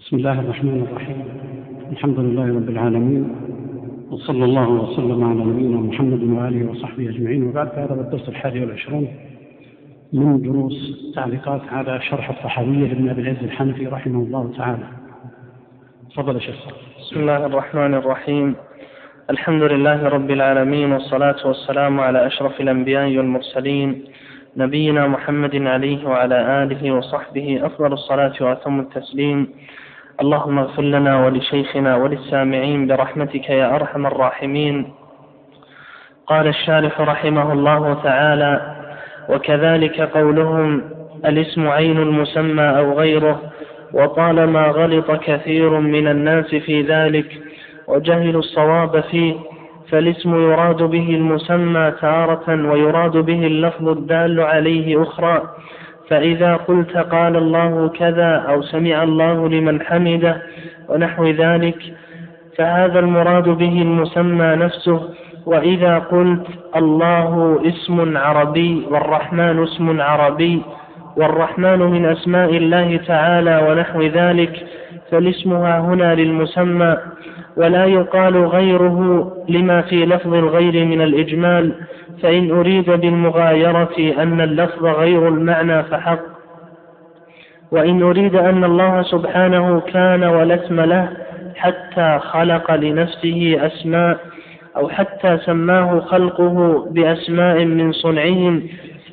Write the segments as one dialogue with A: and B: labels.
A: بسم الله الرحمن الرحيم. الحمد لله رب العالمين، وصلى الله وسلم على نبينا محمد وآله وصحبه أجمعين. وبعد، هذا هو الدرس 21 من دروس تعليقات على شرح الطحاوية لابن أبي العز الحنفي رحمه الله تعالى. تفضل يا شيخ.
B: بسم الله الرحمن الرحيم. الحمد لله رب العالمين، والصلاة والسلام على أشرف الأنبياء والمرسلين، نبينا محمد عليه وعلى آله وصحبه أفضل الصلاة وأتم التسليم. اللهم اغفر لنا ولشيخنا وللسامعين برحمتك يا أرحم الراحمين. قال الشارح رحمه الله تعالى: وكذلك قولهم الاسم عين المسمى أو غيره، وطالما غلط كثير من الناس في ذلك وجهلوا الصواب فيه، فالاسم يراد به المسمى تارة، ويراد به اللفظ الدال عليه أخرى. فإذا قلت قال الله كذا أو سمع الله لمن حمده ونحو ذلك، فهذا المراد به المسمى نفسه. وإذا قلت الله اسم عربي والرحمن اسم عربي والرحمن من أسماء الله تعالى ونحو ذلك، فالاسم هنا للمسمى، ولا يقال غيره لما في لفظ الغير من الإجمال، فإن أريد بالمغايرة أن اللفظ غير المعنى فحق. وإن أريد أن الله سبحانه كان ولا اسم له حتى خلق لنفسه أسماء، أو حتى سماه خلقه بأسماء من صنعهم،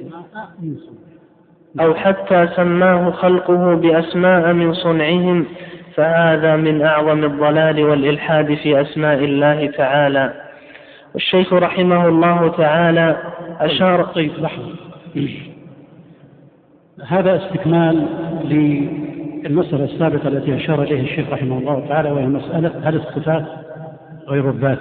B: أو حتى سماه خلقه بأسماء من صنعهم، فهذا من أعظم الضلال والإلحاد في أسماء الله تعالى. الشيخ رحمه الله تعالى أشار.
A: طيب لحظة، هذا استكمال للمسألة السابقة التي أشار إليها الشيخ رحمه الله تعالى، وهي مسألة هل الصفات غير الذات،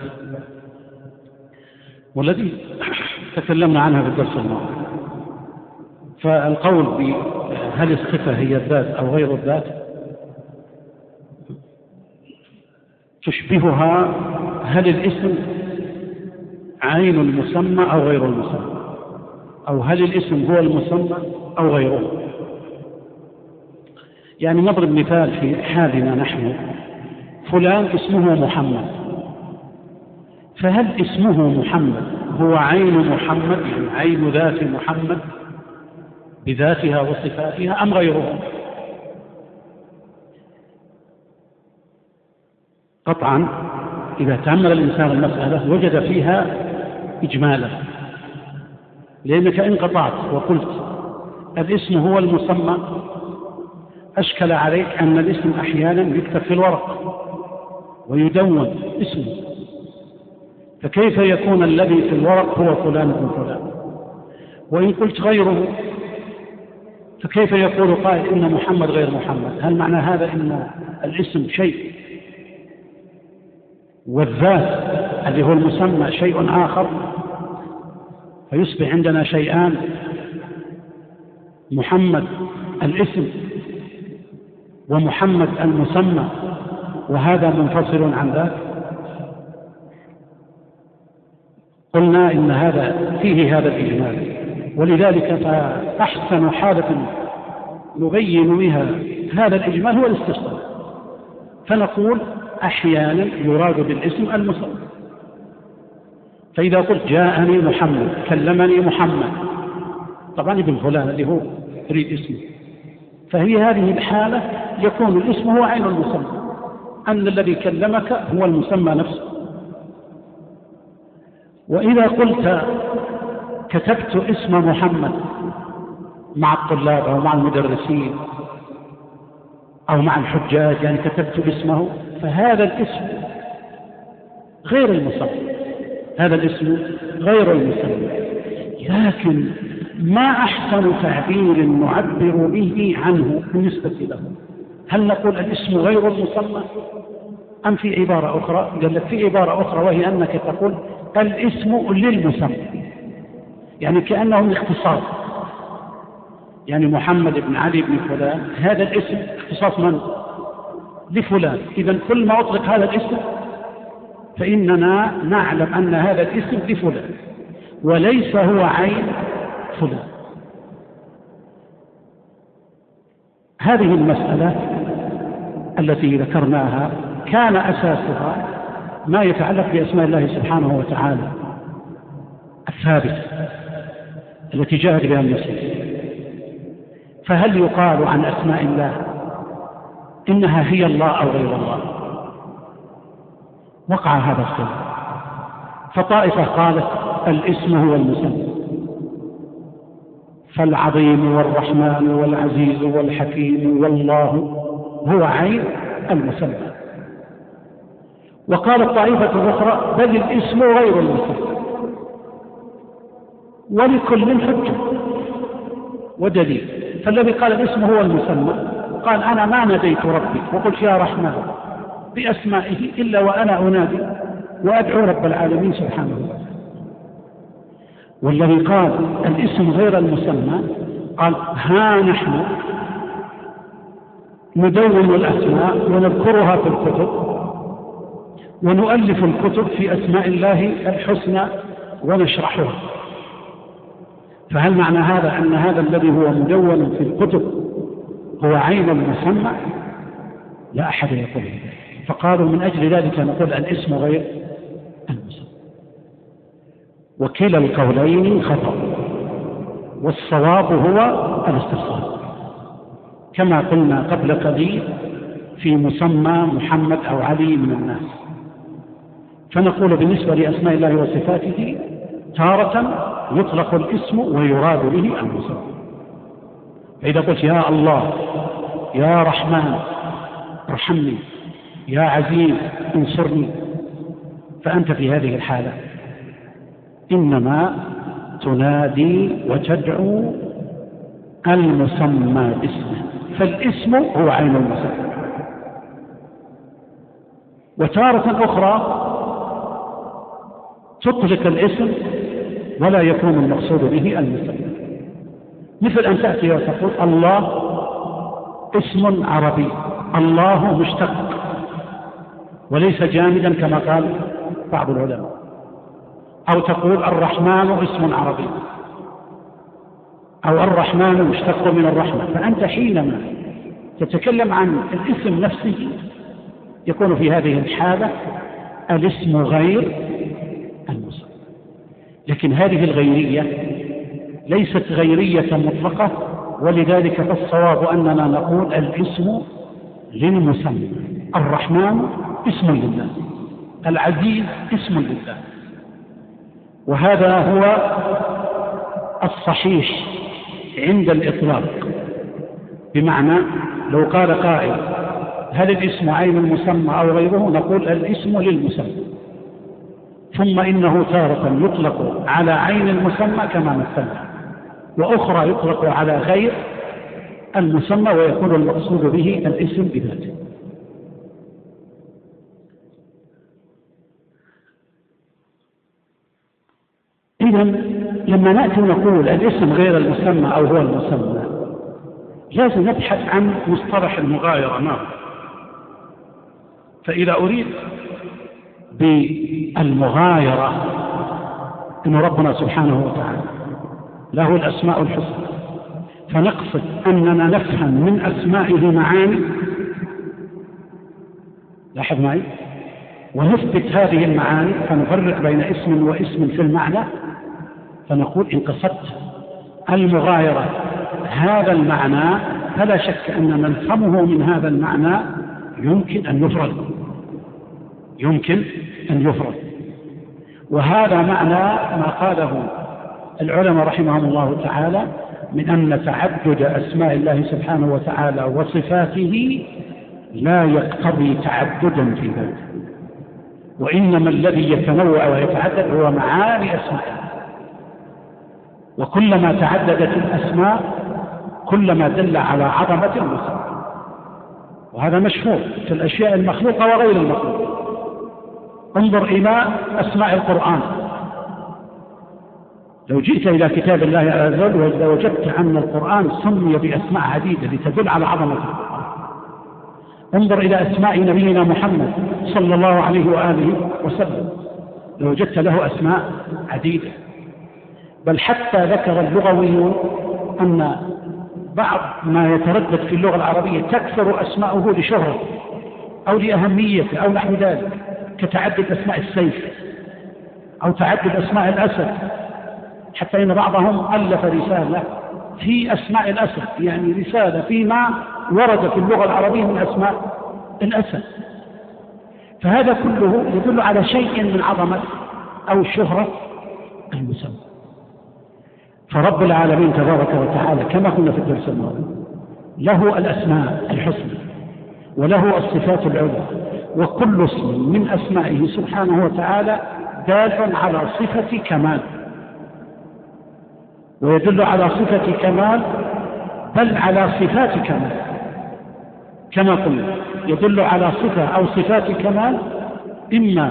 A: والذي تكلمنا عنها في الدرس الماضي. فالقول بهل الصفة هي الذات أو غير الذات تشبهها هل الاسم عين المسمى أو غير المسمى، أو هل الاسم هو المسمى أو غيره. يعني نضرب مثال في حالنا نحن، فلان اسمه محمد، فهل اسمه محمد هو عين محمد، يعني عين ذات محمد بذاتها وصفاتها، أم غيره؟ قطعا إذا تأمل الإنسان المسألة وجد فيها إجمالا، لأنك إن قطعت وقلت الاسم هو المسمى أشكل عليك أن الاسم أحيانا يكتب في الورق ويدون اسمه، فكيف يكون الذي في الورق هو فلان بن فلان؟ وإن قلت غيره، فكيف يقول قائل إن محمد غير محمد؟ هل معنى هذا إن الاسم شيء والذات الذي هو المسمى شيء آخر، فيصبح عندنا شيئان: محمد الاسم ومحمد المسمى، وهذا منفصل عن ذاك؟ قلنا إن هذا فيه هذا الإجمال، ولذلك فأحسن حالة نبين بها هذا الإجمال هو الاستفسار، فنقول أحيانا يراد بالاسم المسمى. فإذا قلت جاءني محمد، كلمني محمد، طبعا ابن فلان اللي هو يريد اسمه، فهي هذه الحالة يكون الاسم هو عين المسمى، أن الذي كلمك هو المسمى نفسه. وإذا قلت كتبت اسم محمد مع الطلاب أو مع المدرسين أو مع الحجاج، يعني كتبت اسمه، فهذا الاسم غير المسمى، هذا الاسم غير المسمى. لكن ما أحسن تعبير نعبر به عنه بالنسبة له؟ هل نقول الاسم غير المسمى، أم في عبارة أخرى؟ قال لك في عبارة أخرى، وهي أنك تقول الاسم للمسمى، يعني كأنه اختصاص، يعني محمد بن علي بن فلان، هذا الاسم اختصاص من؟ لفلان. إذن كل ما أطلق هذا الاسم فإننا نعلم أن هذا الاسم لفلان وليس هو عين فلان. هذه المسألة التي ذكرناها كان أساسها ما يتعلق بأسماء الله سبحانه وتعالى الثابت التي جاءت بها النصوص. فهل يقال عن أسماء الله إنها هي الله أو غير الله؟ وقع هذا الخلاف، فطائفة قالت الاسم هو المسمى، فالعظيم والرحمن والعزيز والحكيم والله هو عين المسمى. وقالت طائفة الأخرى بل الاسم غير المسمى، ولكل حجة ودليل. فالذي قال الاسم هو المسمى قال أنا ما ناديت ربي وقلت يا رحمن بأسمائه إلا وأنا أنادي وأدعو رب العالمين سبحانه وتعالى. والذي قال الاسم غير المسمى قال ها نحن ندون الأسماء ونذكرها في الكتب ونؤلف الكتب في أسماء الله الحسنى ونشرحها. فهل معنى هذا أن هذا الذي هو مدون في الكتب هو عين المسمى؟ لا أحد يقول ذلك. فقالوا من أجل ذلك نقول الاسم غير المسمى. وكلا القولين خطأ، والصواب هو الاستفصال كما قلنا قبل قليل في مسمى محمد أو علي من الناس. فنقول بالنسبة لأسماء الله وصفاته تارة يطلق الاسم ويراد به المسمى. فإذا قلت يا الله يا رحمن ارحمني يا عزيز انصرني، فأنت في هذه الحالة إنما تنادي وتدعو المسمى باسمه، فالاسم هو عين المسمى. وتارة أخرى تطلق الاسم ولا يكون المقصود به المسمى، مثل أن تأتي وتقول الله اسم عربي، الله مشتق وليس جامدا كما قال بعض العلماء، أو تقول الرحمن اسم عربي أو الرحمن مشتق من الرحمة. فأنت حينما تتكلم عن الاسم نفسه يكون في هذه الحالة الاسم غير المسمى. لكن هذه الغيرية ليست غيرية مطلقة، ولذلك فالصواب أننا نقول الاسم للمسمى. الرحمن اسم لله، العزيز اسم لله، وهذا هو الصحيح عند الإطلاق. بمعنى لو قال قائل هل الاسم عين المسمى أو غيره، نقول الاسم للمسمى، ثم إنه تارة يطلق على عين المسمى كما مثلنا، وأخرى يطلق على غير المسمى ويكون المقصود به الاسم بذاته. إذن لما نأتي نقول الاسم غير المسمى أو هو المسمى لازم نبحث عن مصطلح المغايرة ما هو. فإذا أريد بالمغايرة أن ربنا سبحانه وتعالى له الأسماء الحسنى، فنقصد أننا نفهم من أسمائه معاني، لاحظ معي، ونثبت هذه المعاني فنفرق بين اسم واسم في المعنى، فنقول إن قصدت المغايرة هذا المعنى فلا شك أننا نفهمه من هذا المعنى يمكن أن يفرد. وهذا معنى ما قاله العلماء رحمهم الله تعالى من أن تعدد أسماء الله سبحانه وتعالى وصفاته لا يقتضي تعددا في ذلك، وإنما الذي يتنوع ويتعدد هو معاني أسماء. وكلما تعددت الأسماء كلما دل على عظمة المسمى، وهذا مشهور في الأشياء المخلوقة وغير المخلوقة. انظر إلى أسماء القرآن، لو جئت إلى كتاب الله عز وجل لوجدت أن القرآن سمي بأسماء عديدة لتدل على عظمة القرآن. انظر إلى أسماء نبينا محمد صلى الله عليه وآله وسلم لوجدت له أسماء عديدة، بل حتى ذكر اللغويون أن بعض ما يتردد في اللغة العربية تكثر أسماؤه لشهرة، أو لأهميته أو نحو ذلك، كتعدد أسماء السيف أو تعدد أسماء الأسد، حتى إن بعضهم ألف رسالة في أسماء الأسد، يعني رسالة فيما ورد في اللغة العربية من أسماء الأسد. فهذا كله يدل على شيء من عظمة أو الشهرة المسمى. فرب العالمين تبارك وتعالى كما قلنا في الدرس الماضي له الأسماء الحسنى وله الصفات العلى، وكل اسم من أسمائه سبحانه وتعالى دال على صفة كمال، ويدل على صفة كمال بل على صفات كمال. كما قلنا يدل على صفة أو صفات كمال إما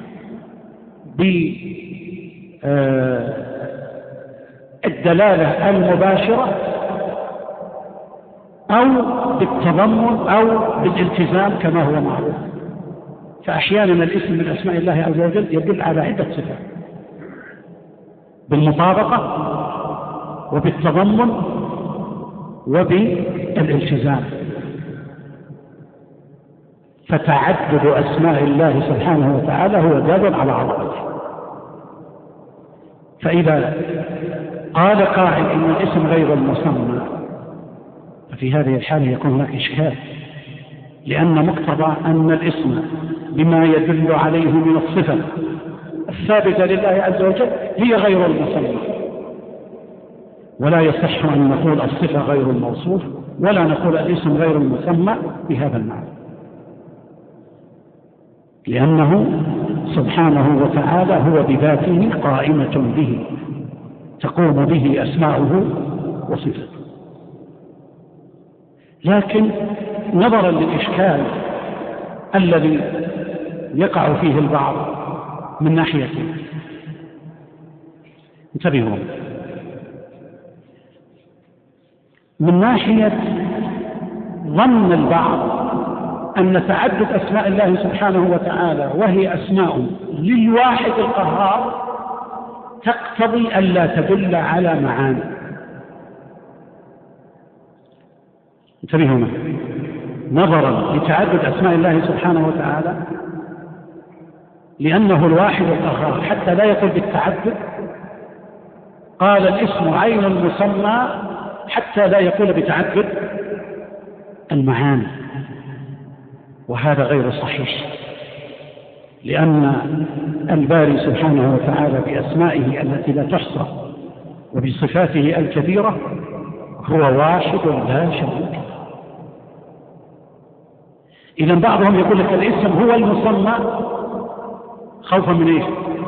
A: بالدلالة المباشرة أو بالتضمن أو بالالتزام كما هو معروف. فأحيانا الاسم من أسماء الله عز وجل يدل على عدة صفات، بالمطابقة وبالتضمن وبالالتزام. فتعدد أسماء الله سبحانه وتعالى هو دال على عظمته. فإذا قال قائل إن الاسم غير المسمى، ففي هذه الحالة يكون هناك إشكال، لأن مقتضى أن الاسم بما يدل عليه من الصفة الثابتة لله عز وجل هي غير المسمى، ولا يصح أن نقول الصفة غير الموصوف ولا نقول الاسم غير المسمى بهذا المعنى، لأنه سبحانه وتعالى هو بذاته قائمة به تقوم به أسماؤه وصفاته. لكن نظرا للإشكال الذي يقع فيه البعض من ناحية، انتبهوا، من ناحية ظن البعض أن تعدد أسماء الله سبحانه وتعالى وهي أسماء للواحد القهار تقتضي ألا تدل على معاني. انتبهوا معي، نظرا لتعدد أسماء الله سبحانه وتعالى لأنه الواحد القهار حتى لا يقول بالتعدد، قال الاسم عين المسمى حتى لا يقول بتعدد المعاني، وهذا غير صحيح، لأن الباري سبحانه وتعالى بأسمائه التي لا تحصى وبصفاته الكثيرة هو واحد لا شريك له. إذن بعضهم يقول لك الاسم هو المسمى خوفا من ايش؟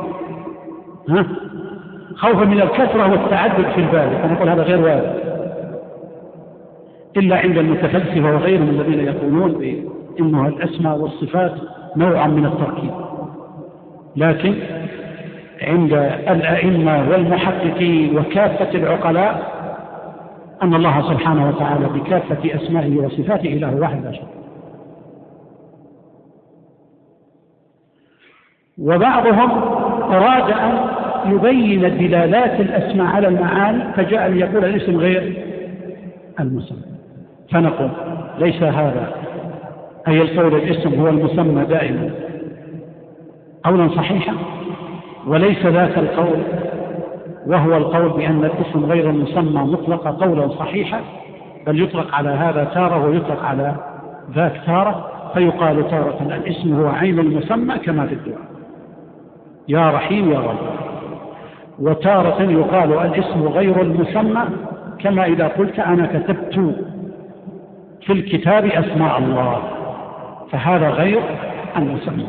A: خوفا من الكثرة والتعدد في الباري، فنقول هذا غير وارد إلا عند المتفلسفة وغيرهم الذين يقولون بأنه الأسماء والصفات نوع من التركيب. لكن عند الأئمة والمحققين وكافة العقلاء أن الله سبحانه وتعالى بكافة أسمائه وصفاته إله واحد لا شريك. وبعضهم أراد أن يبين دلالات الأسماء على المعاني فجاء ليقول الاسم غير المسمى، فنقول ليس هذا أي القول الاسم هو المسمى دائما قولا صحيحا، وليس ذاك القول وهو القول بأن الاسم غير المسمى مطلق قولا صحيحا، بل يطلق على هذا تارة ويطلق على ذاك تارة، فيقال تارة الاسم هو عين المسمى كما في الدعاء يا رحيم يا رب، وتارة يقال الاسم غير المسمى كما إذا قلت أنا كتبت في الكتاب أسماء الله، فهذا غير المسمى.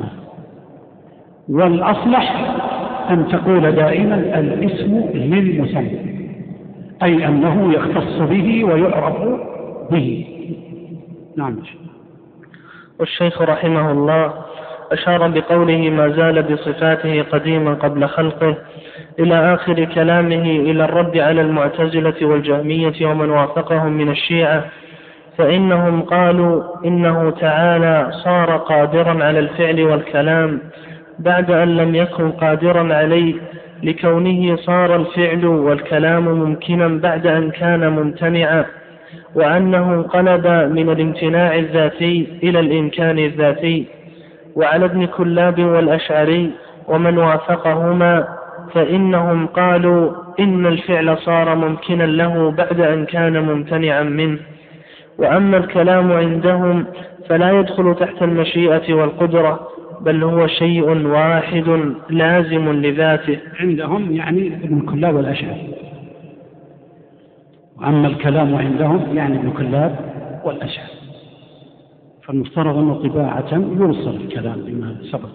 A: والأصلح أن تقول دائما الاسم للمسمى، أي أنه يختص به ويعرف به. نعم.
B: والشيخ رحمه الله أشار بقوله ما زال بصفاته قديما قبل خلقه إلى آخر كلامه إلى الرد على المعتزلة والجهمية ومن وافقهم من الشيعة، فإنهم قالوا إنه تعالى صار قادرا على الفعل والكلام بعد أن لم يكن قادرا عليه، لكونه صار الفعل والكلام ممكنا بعد أن كان ممتنعا، وأنه انقلب من الامتناع الذاتي إلى الإمكان الذاتي. وعلى ابن كلاب والأشعري ومن وافقهما فإنهم قالوا إن الفعل صار ممكنا له بعد أن كان ممتنعا منه. وأما الكلام عندهم فلا يدخل تحت المشيئة والقدرة، بل هو شيء واحد لازم لذاته.
A: عندهم يعني ابن كلاب والأشعري. وأما الكلام عندهم يعني ابن كلاب والأشعري. فالمفترض أنه طباعة يوصل الكلام بما سبق.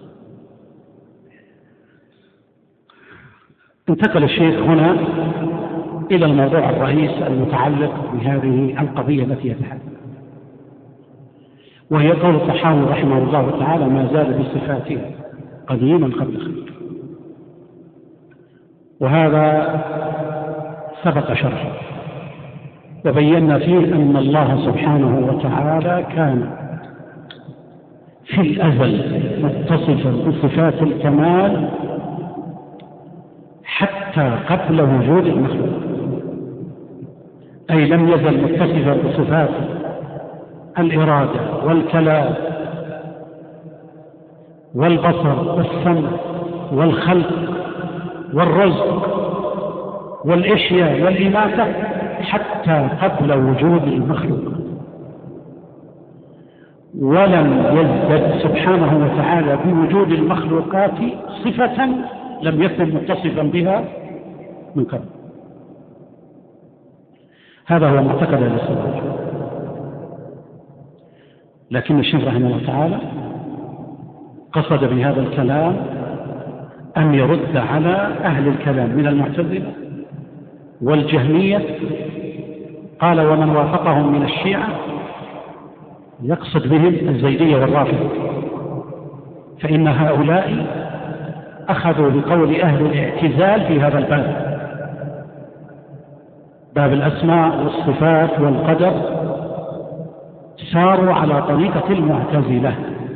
A: انتقل الشيخ هنا إلى الموضوع الرئيس المتعلق بهذه القضية التي يتحدث، وهي قول الطحاوي رحمه الله تعالى: ما زال بصفاته قديما قبل خلقه. وهذا سبق شرحه، وبينا فيه أن الله سبحانه وتعالى كان في الأزل متصفا بصفات الكمال حتى قبل وجود المخلوق، أي لم يزل متصفا بصفات الإرادة والكلام والبصر والسمع والخلق والرزق والإحياء والإماتة حتى قبل وجود المخلوق، ولم يزدد سبحانه وتعالى بوجود المخلوقات صفة لم يكن متصفا بها من قبل. هذا هو معتقد أهل السنة. لكن الشيخ رحمه الله تعالى قصد بهذا الكلام أن يرد على أهل الكلام من المعتزلة والجهمية. قال: ومن وافقهم من الشيعة، يقصد بهم الزيدية والرافضة، فإن هؤلاء أخذوا بقول أهل الاعتزال في هذا الباب، باب الأسماء والصفات والقدر، ساروا على طريقة المعتزلة،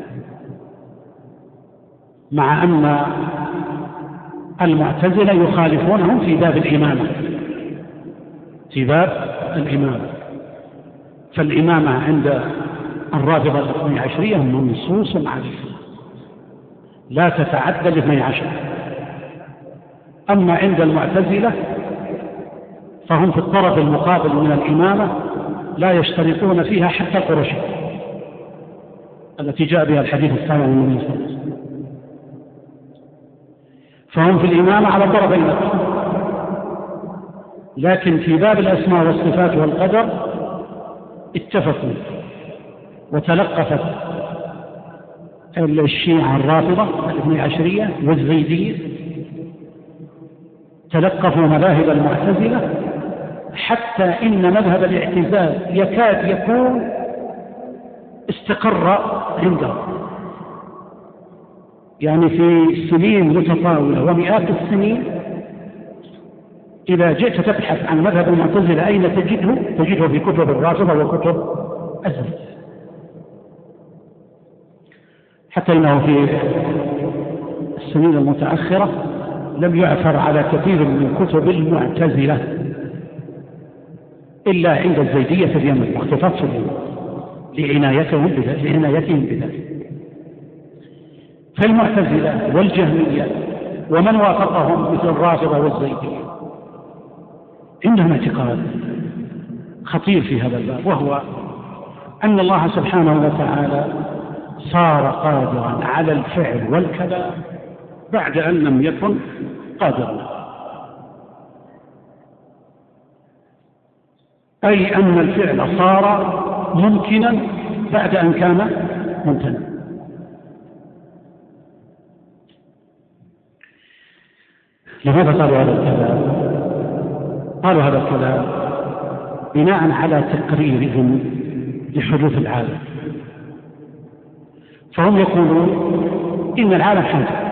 A: مع أن المعتزلة يخالفونهم في باب الإمامة، في باب الإمامة. فالإمامة عند الرافضة الاثني عشرية منصوص عليه، لا تتعدى الاثني عشر. أما عند المعتزلة فهم في الطرف المقابل من الإمامة لا يشترطون فيها حتى القرشي التي جاء بها الحديث الثاني عن النبي صلى الله عليه وسلم. فهم في الإمامة على طرفين، لكن في باب الأسماء والصفات والقدر اتفقوا. وتلقفت الشيعة الرافضة الاثني عشرية والزيدية تلقفوا مذاهب المعتزلة، حتى إن مذهب الاعتزال يكاد يكون استقر عندهم، يعني في سنين متطاولة ومئات السنين إذا جئت تبحث عن مذهب المعتزلة أين تجده في كتب الرافضة وكتب الزيدية. حتى إنه في السنين المتأخرة لم يعثر على كثير من كتب المعتزلة إلا عند الزيدية في اليمن، مخطوطات في اليمن، لعنايتهم بذلك. فالمعتزلة والجهمية ومن وافقهم مثل الرافضة والزيدية عندهم اعتقاد خطير في هذا الباب، وهو أن الله سبحانه وتعالى صار قادرا على الفعل والكلام بعد أن لم يكن قادرا، أي أن الفعل صار ممكنا بعد أن كان ممتنعا. لماذا قالوا هذا الكلام؟ قالوا هذا الكلام بناء على تقريرهم لحدوث العالم. فهم يقولون إن العالم حادث،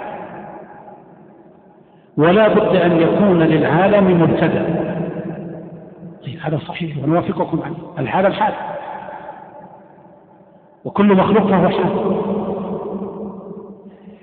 A: ولا بد أن يكون للعالم مبتدأ. هذا صحيح ونوافقكم عنه، العالم حادث وكل مخلوق فهو حادث،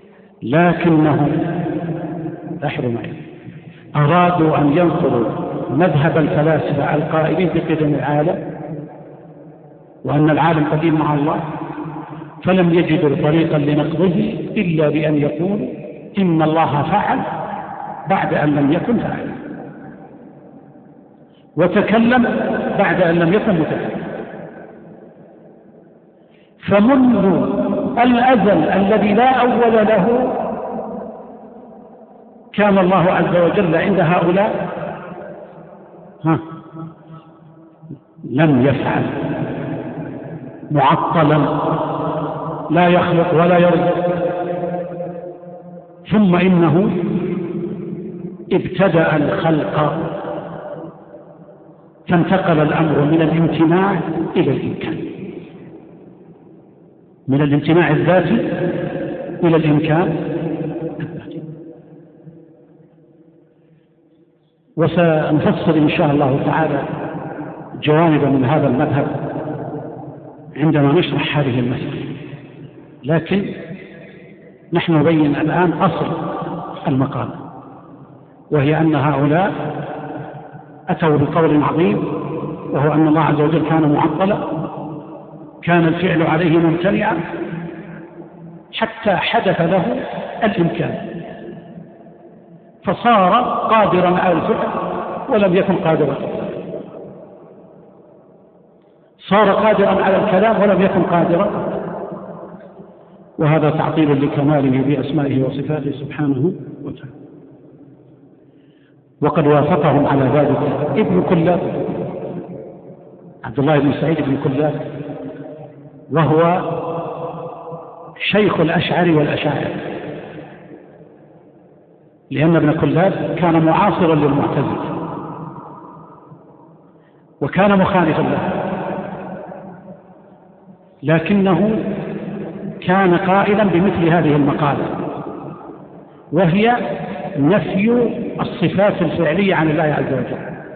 A: لكنهم لاحظوا معي أرادوا أن ينقلوا مذهب الفلاسفة القائلين بقدم العالم وأن العالم قديم مع الله، فلم يجدوا طريقا لنقضه إلا بأن يقولوا إن الله فعل بعد أن لم يكن فعل، وتكلم بعد أن لم يكن متكلم. فمنذ الأزل الذي لا أول له كان الله عز وجل عند هؤلاء لم يفعل، معطلا لا يخلق ولا يرزق. ثم إنه ابتدأ الخلق فانتقل الأمر من الامتناع إلى الإمكان، من الامتناع الذاتي إلى الإمكان الذاتي. وسنفصل إن شاء الله تعالى جوانب من هذا المذهب عندما نشرح هذه المسألة، لكن نحن نبين الآن أصل المقام، وهي أن هؤلاء أتوا بقول عظيم، وهو أن الله عز وجل كان معطلا، كان الفعل عليه ممتنعا حتى حدث له الإمكان، فصار قادرا على الفعل ولم يكن قادرا، صار قادرا على الكلام ولم يكن قادرا. وهذا تعطيل لكماله بأسمائه وصفاته سبحانه وتعالى. وقد وافقهم على ذلك ابن كلاب، عبد الله بن سعيد بن كلاب، وهو شيخ الأشعري والأشاعرة، لأن ابن كلاب كان معاصرا للمعتزلة وكان مخالفا له، لكنه كان قائلا بمثل هذه المقالة، وهي نفي الصفات الفعلية عن الله عز وجل.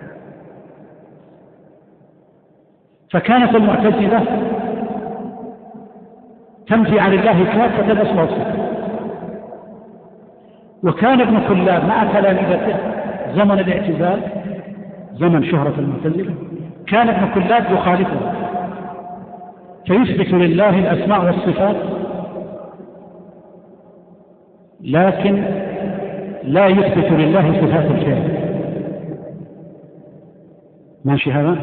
A: فكانت المعتزلة تنفي عن الله كافة الأسماء والصفات، وكان ابن كلاب مع تلامذته زمن الاعتزال، زمن شهرة المعتزلة، كان ابن كلاب يخالفه، فيثبت لله الأسماء والصفات لكن لا يثبت لله صفات الفعل. ماشي هذا؟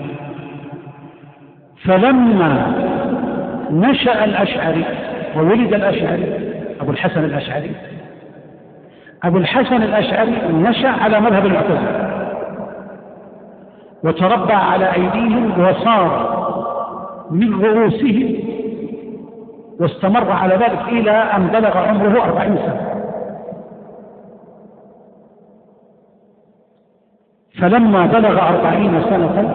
A: فلما نشأ الأشعري وولد الأشعري أبو الحسن الأشعري، أبو الحسن الأشعري نشأ على مذهب المعتزلة وتربى على أيديهم وصار من رؤوسهم، واستمر على ذلك إلى أن بلغ عمره 40 سنة. فلما بلغ 40 سنة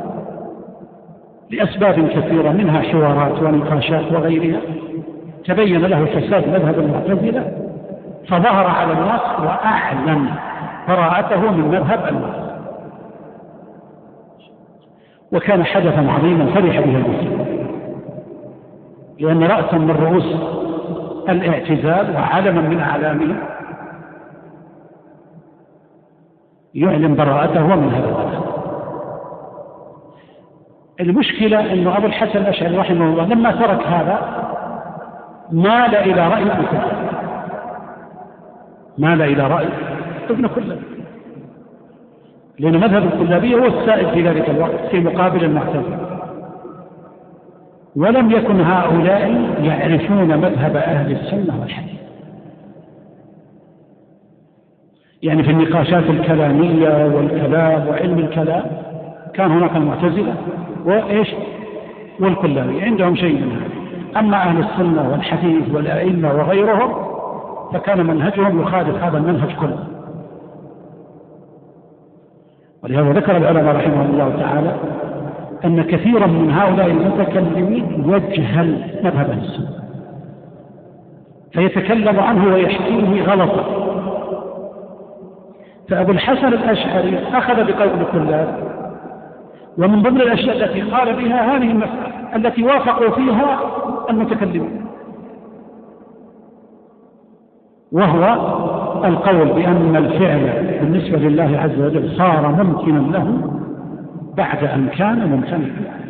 A: لأسباب كثيرة منها حوارات ونقاشات وغيرها تبين له فساد مذهب المعتزلة، فظهر على الناس وأعلن براءته من مذهب المعتزلة، وكان حدثا عظيما فرح به المسلمين، لأن رأسا من رؤوس الاعتزال وعلما من أعلامه يعلن براءته من هذا المذهب. المشكلة أن أبو الحسن الأشعري رحمه الله لما ترك هذا مال إلى رأي ابن كلاب، مال إلى رأي ابن كلاب، لأن مذهب الكلابية هو السائد في ذلك الوقت في مقابل المعتزلة، ولم يكن هؤلاء يعرفون مذهب أهل السنة والحديث. يعني في النقاشات الكلامية والكلام وعلم الكلام كان هناك المعتزلة وإيش والكلابية عندهم شيء من هذا. أما أهل السنة والحديث والأئمة وغيرهم فكان منهجهم يخالف هذا المنهج كله. ولهذا ذكر العلماء رحمهم الله تعالى أن كثيرا من هؤلاء المتكلمين يجهل مذهب أهل السنة فيتكلم عنه ويحكيه غلطا. فأبو الحسن الأشعري أخذ بقول كلاب، ومن ضمن الأشياء التي قال بها هذه المسألة التي وافقوا فيها المتكلمين، وهو القول بأن الفعل بالنسبة لله عز وجل صار ممكنا له بعد أن كان ممتنعا،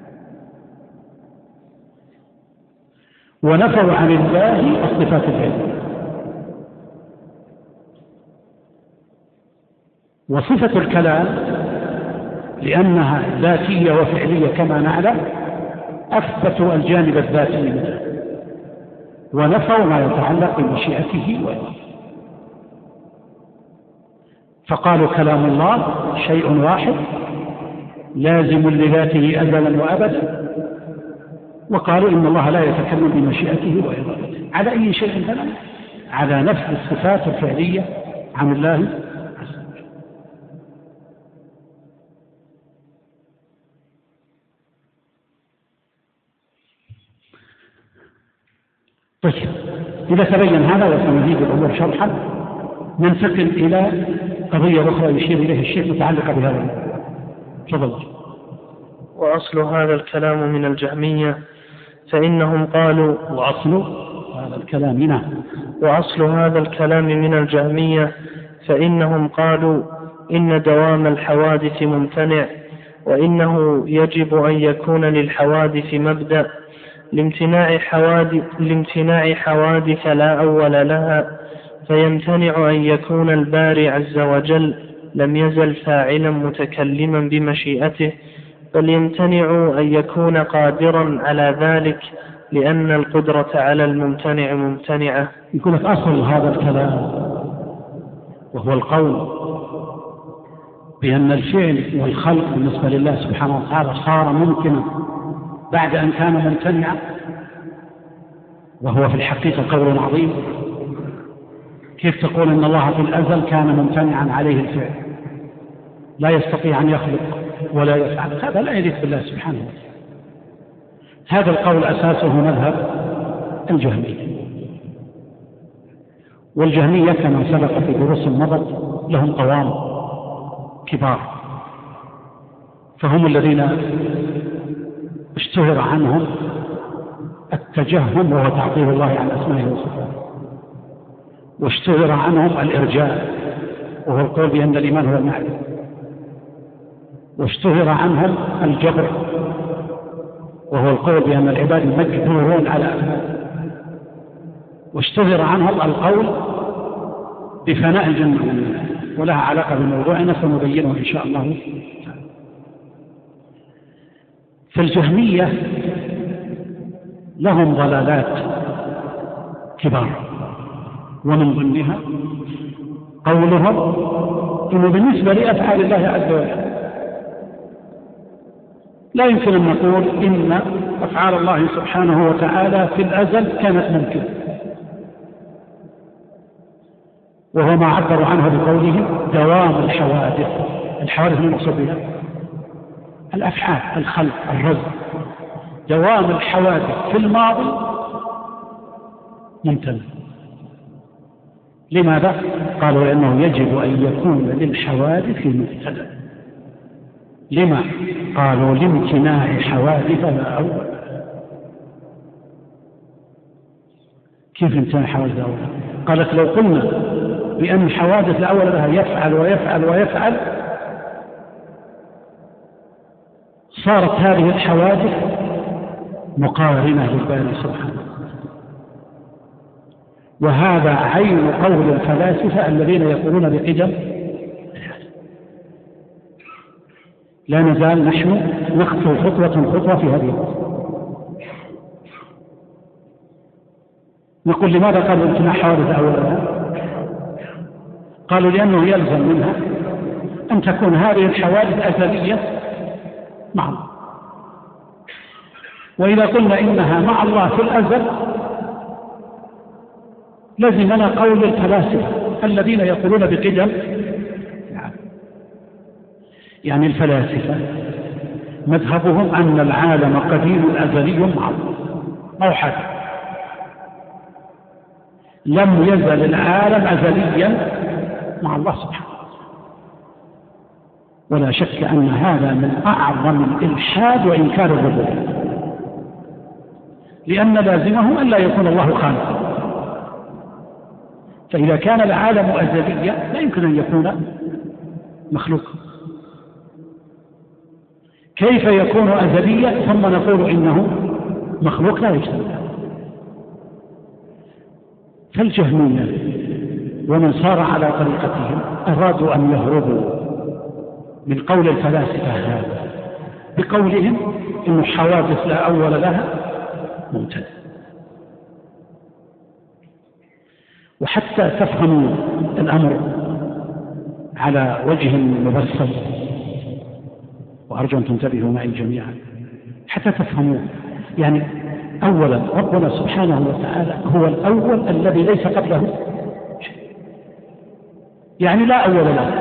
A: ونفوا عن الله الصفات العلمية. وصفة الكلام لأنها ذاتية وفعلية كما نعلم أثبتوا الجانب الذاتي منه ونفوا ما يتعلق بمشيئته وإرادته، فقالوا كلام الله شيء واحد لازم لذاته أزلا وأبدا، وقالوا إن الله لا يتكلم بمشيئته وإرادته. على أي شيء دل؟ على نفس الصفات الفعلية عن الله عز وجل. طيب، إذا تبين هذا وسنزيد الأمور شرحا ننتقل إلى قضية أخرى يشير إليها الشيخ متعلقة بهذا. تفضل.
B: وأصل هذا الكلام من الجهمية فإنهم قالوا
A: وأصل هذا الكلام نعم.
B: وأصل هذا الكلام من الجهمية فإنهم قالوا إن دوام الحوادث ممتنع، وإنه يجب أن يكون للحوادث مبدأ لامتناع حوادث لا أول لها، فيمتنع أن يكون الباري عز وجل لم يزل فاعلا متكلما بمشيئته، بل يمتنع أن يكون قادرا على ذلك لأن القدرة على الممتنع ممتنعة.
A: يقول لك أصل هذا الكلام وهو القول بأن الفعل والخلق بالنسبة لله سبحانه وتعالى صار ممكنا بعد أن كان ممتنعا، وهو في الحقيقة قول عظيم. كيف تقول إن الله في الأزل كان ممتنعا عليه الفعل، لا يستطيع أن يخلق ولا يفعل؟ هذا لا يليق بالله سبحانه وتعالى. هذا القول أساسه مذهب الجهمية، والجهمية كما سبق في دروس مضت لهم قوام كبار، فهم الذين اشتهر عنهم التجهم وهو تعطيل الله عن أسمائه وصفاته، واشتهر عنهم الإرجاء وهو القول بأن الإيمان هو المعرفة، واشتهر عنهم الجبر وهو القول بأن العباد مجبورون على أفعالهم، واشتهر عنهم القول بفناء الجنة والنار، ولها علاقة بموضوعنا سنبينه إن شاء الله. فالجهمية لهم ضلالات كبار، ومن ضمنها قولهم إنه بالنسبة لأفعال الله عز وجل لا يمكن أن نقول إن أفعال الله سبحانه وتعالى في الأزل كانت ممكنة، وهو ما عبروا عنه بقوله دوام الحوادث. الحوادث من مقصودها الأفعال، الخلق، الرزق. دوام الحوادث في الماضي ممتنع. لماذا؟ قالوا لأنه يجب أن يكون للحوادث مبتدأ. لما؟ قالوا لامتناع حوادث لا أول. كيف امتناع حوادث أول؟ قالت لو قلنا بأن حوادث لا أول لها يفعل ويفعل ويفعل صارت هذه الحوادث مقارنة للباري سبحانه، وهذا عين قول الفلاسفة الذين يقولون بقدم. لا نزال نحن نخطو خطوة في هذه القصة. نقول لماذا قالوا امتناع حوادث أولا؟ قالوا لأنه يلزم منها أن تكون هذه الحوادث أزلية مع الله، وإذا قلنا إنها مع الله في الأزل لزمنا قول الفلاسفة الذين يقولون بقدم. يعني الفلاسفة مذهبهم أن العالم قديم أزلي مع الله موحد، لم يزل العالم أزليا مع الله سبحانه، ولا شك أن هذا من أعظم الإلحاد وإنكار الربوبية، لأن لازمه أن لا يكون الله خالقا، فإذا كان العالم أزليا لا يمكن أن يكون مخلوقا. كيف يكون أزليا ثم نقول إنه مخلوق؟ لا يجتمع. فالجهمية ومن صار على طريقتهم أرادوا أن يهربوا من قول الفلاسفة هذا بقولهم إن حوادث لا أول لها ممتد. وحتى تفهموا الأمر على وجه مبسط، وأرجو أن تنتبهوا معي جميعا حتى تفهموا، يعني أولا ربنا سبحانه وتعالى هو الأول الذي ليس قبله شيء، يعني لا أول له.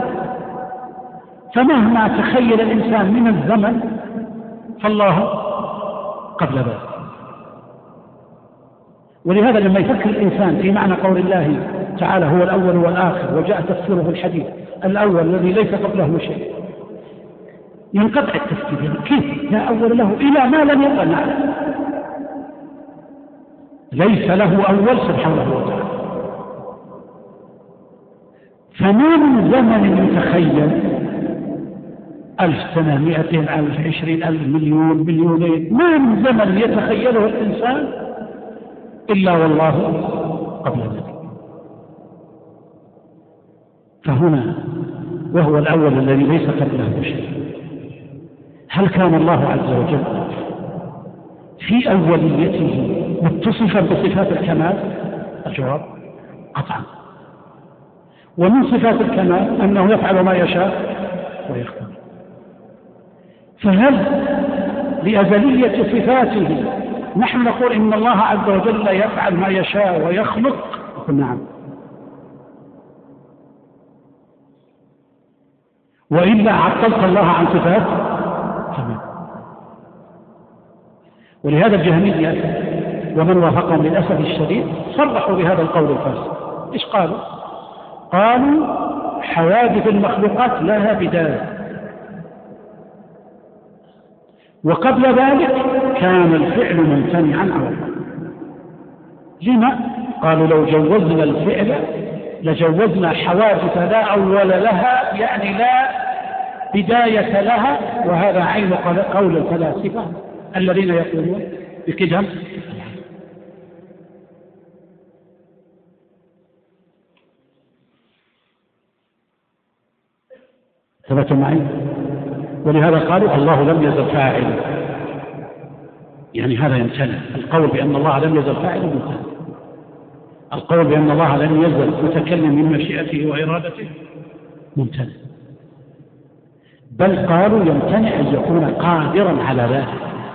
A: فمهما تخيل الإنسان من الزمن فالله قبل ذلك. ولهذا لما يفكر الإنسان في معنى قول الله تعالى هو الأول والآخر، وجاء تفسيره في الحديث الأول الذي ليس قبله شيء، ينقطع التفكير. كيف لا أول له إلى ما لم يبقى نعلم؟ ليس له أول سبحانه وتعالى. فما من زمن يتخيل 1000 سنة 200,000 20,000 مليون مليونين، ما من زمن يتخيله الإنسان إلا والله قبل ذلك. فهنا وهو الأول الذي ليس قبله شيء. هل كان الله عز وجل في أوليته متصفا بصفات الكمال؟ الجواب قطعا. ومن صفات الكمال أنه يفعل ما يشاء ويختار. فهل لأزلية صفاته نحن نقول إن الله عز وجل يفعل ما يشاء ويخلق؟ نقول نعم. وإلا عطلت الله عن صفات كمال. ولهذا الجهمية ومن وافقهم للأسف الشديد صرحوا بهذا القول الفاسد. إيش قالوا؟ قالوا حوادث المخلوقات لها بداية، وقبل ذلك كان الفعل ممتنعا على الله. لما؟ قالوا لو جوزنا الفعل لجوزنا حوادث لا أول لها، يعني لا بداية لها، وهذا عين قول الفلاسفة الذين يقولون بقدم. ثبتوا معي؟ ولهذا قالوا الله لم يزل فاعلا، يعني هذا يمتنع. القول بأن الله لم يزل فاعلا ممتنع. القول بأن الله لم يزل متكلم من مشيئته وإرادته ممتنع. بل قالوا يمتنع أن يكون قادرا على ذلك.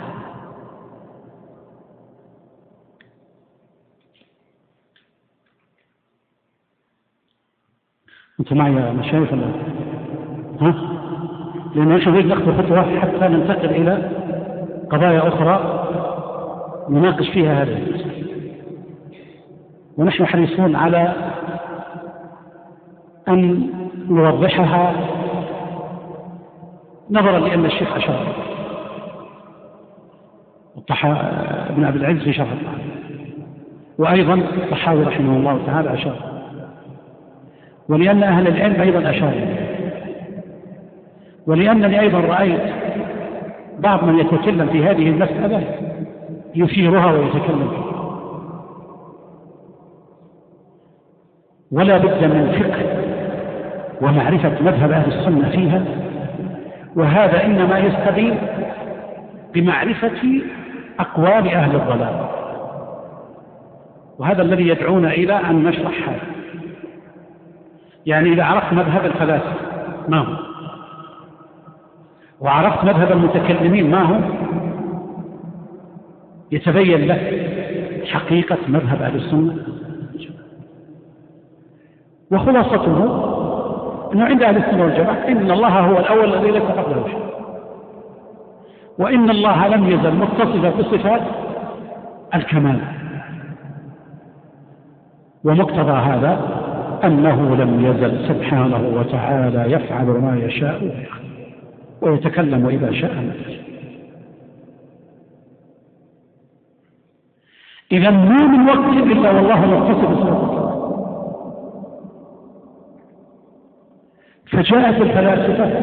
A: أنتم معي يا مشايخ ولا ها؟ لأنه نريد نأخذ خطوة حتى ننتقل إلى قضايا أخرى نناقش فيها هذا المسألة. ونحن حريصون على أن نوضحها نظرا لأن الشيخ أشار ابن عبد العزيز في شرح الطحاوي، وأيضا الطحاوي رحمه الله تعالى أشار، ولأن أهل العلم أيضا أشاروا، ولأنني أيضا رأيت بعض من يتكلم في هذه المسألة يثيرها ويتكلم فيها. ولا بد من فقه ومعرفة مذهب أهل السنة فيها، وهذا إنما يستبين بمعرفة أقوال أهل الضلال، وهذا الذي يدعونا إلى أن نشرح هذا. يعني إذا عرفت مذهب الفلاسفة ما هو، وعرفت مذهب المتكلمين ما هو، يتبين لك حقيقة مذهب أهل السنة. وخلاصته أنه عند أهل السنة والجماعة إن الله هو الأول الذي ليس قبله شيء، وإن الله لم يزل متصفا بصفات الكمال، ومقتضى هذا أنه لم يزل سبحانه وتعالى يفعل ما يشاء ويتكلم إذا شاء ما يشاء. إذا ما من وقت إلا والله متصف بصفات الكمال. فجاءت الفلاسفة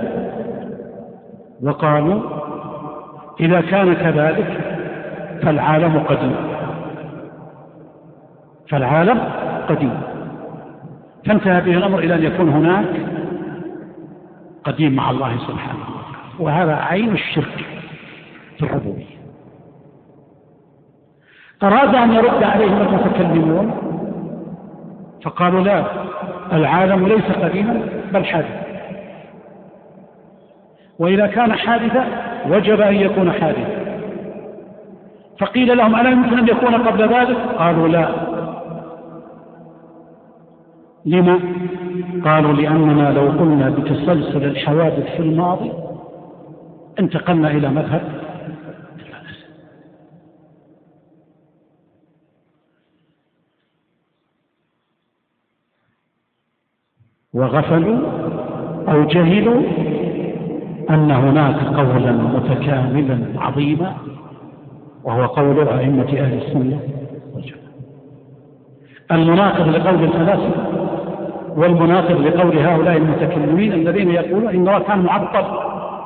A: وقالوا إذا كان كذلك فالعالم قديم، فالعالم قديم، فانتهى به الأمر إلى أن يكون هناك قديم مع الله سبحانه وتعالى، وهذا عين الشرك في الربوبية. أراد أن يرد عليهم المتكلمون فقالوا لا، العالم ليس قديما بل حادث، وإذا كان حادثا وجب أن يكون حادثا. فقيل لهم ألا يمكن أن يكون قبل ذلك؟ قالوا لا. لما؟ قالوا لأننا لو قلنا بتسلسل الحوادث في الماضي انتقلنا إلى مذهب الفلاسفة. وغفلوا أو جهلوا أن هناك قولا متكاملا عظيما، وهو قول أئمة أهل السنة والجماعة، المناقض لقول الفلاسفة والمناقض لقول هؤلاء المتكلمين الذين يقولون إن الله كان معطل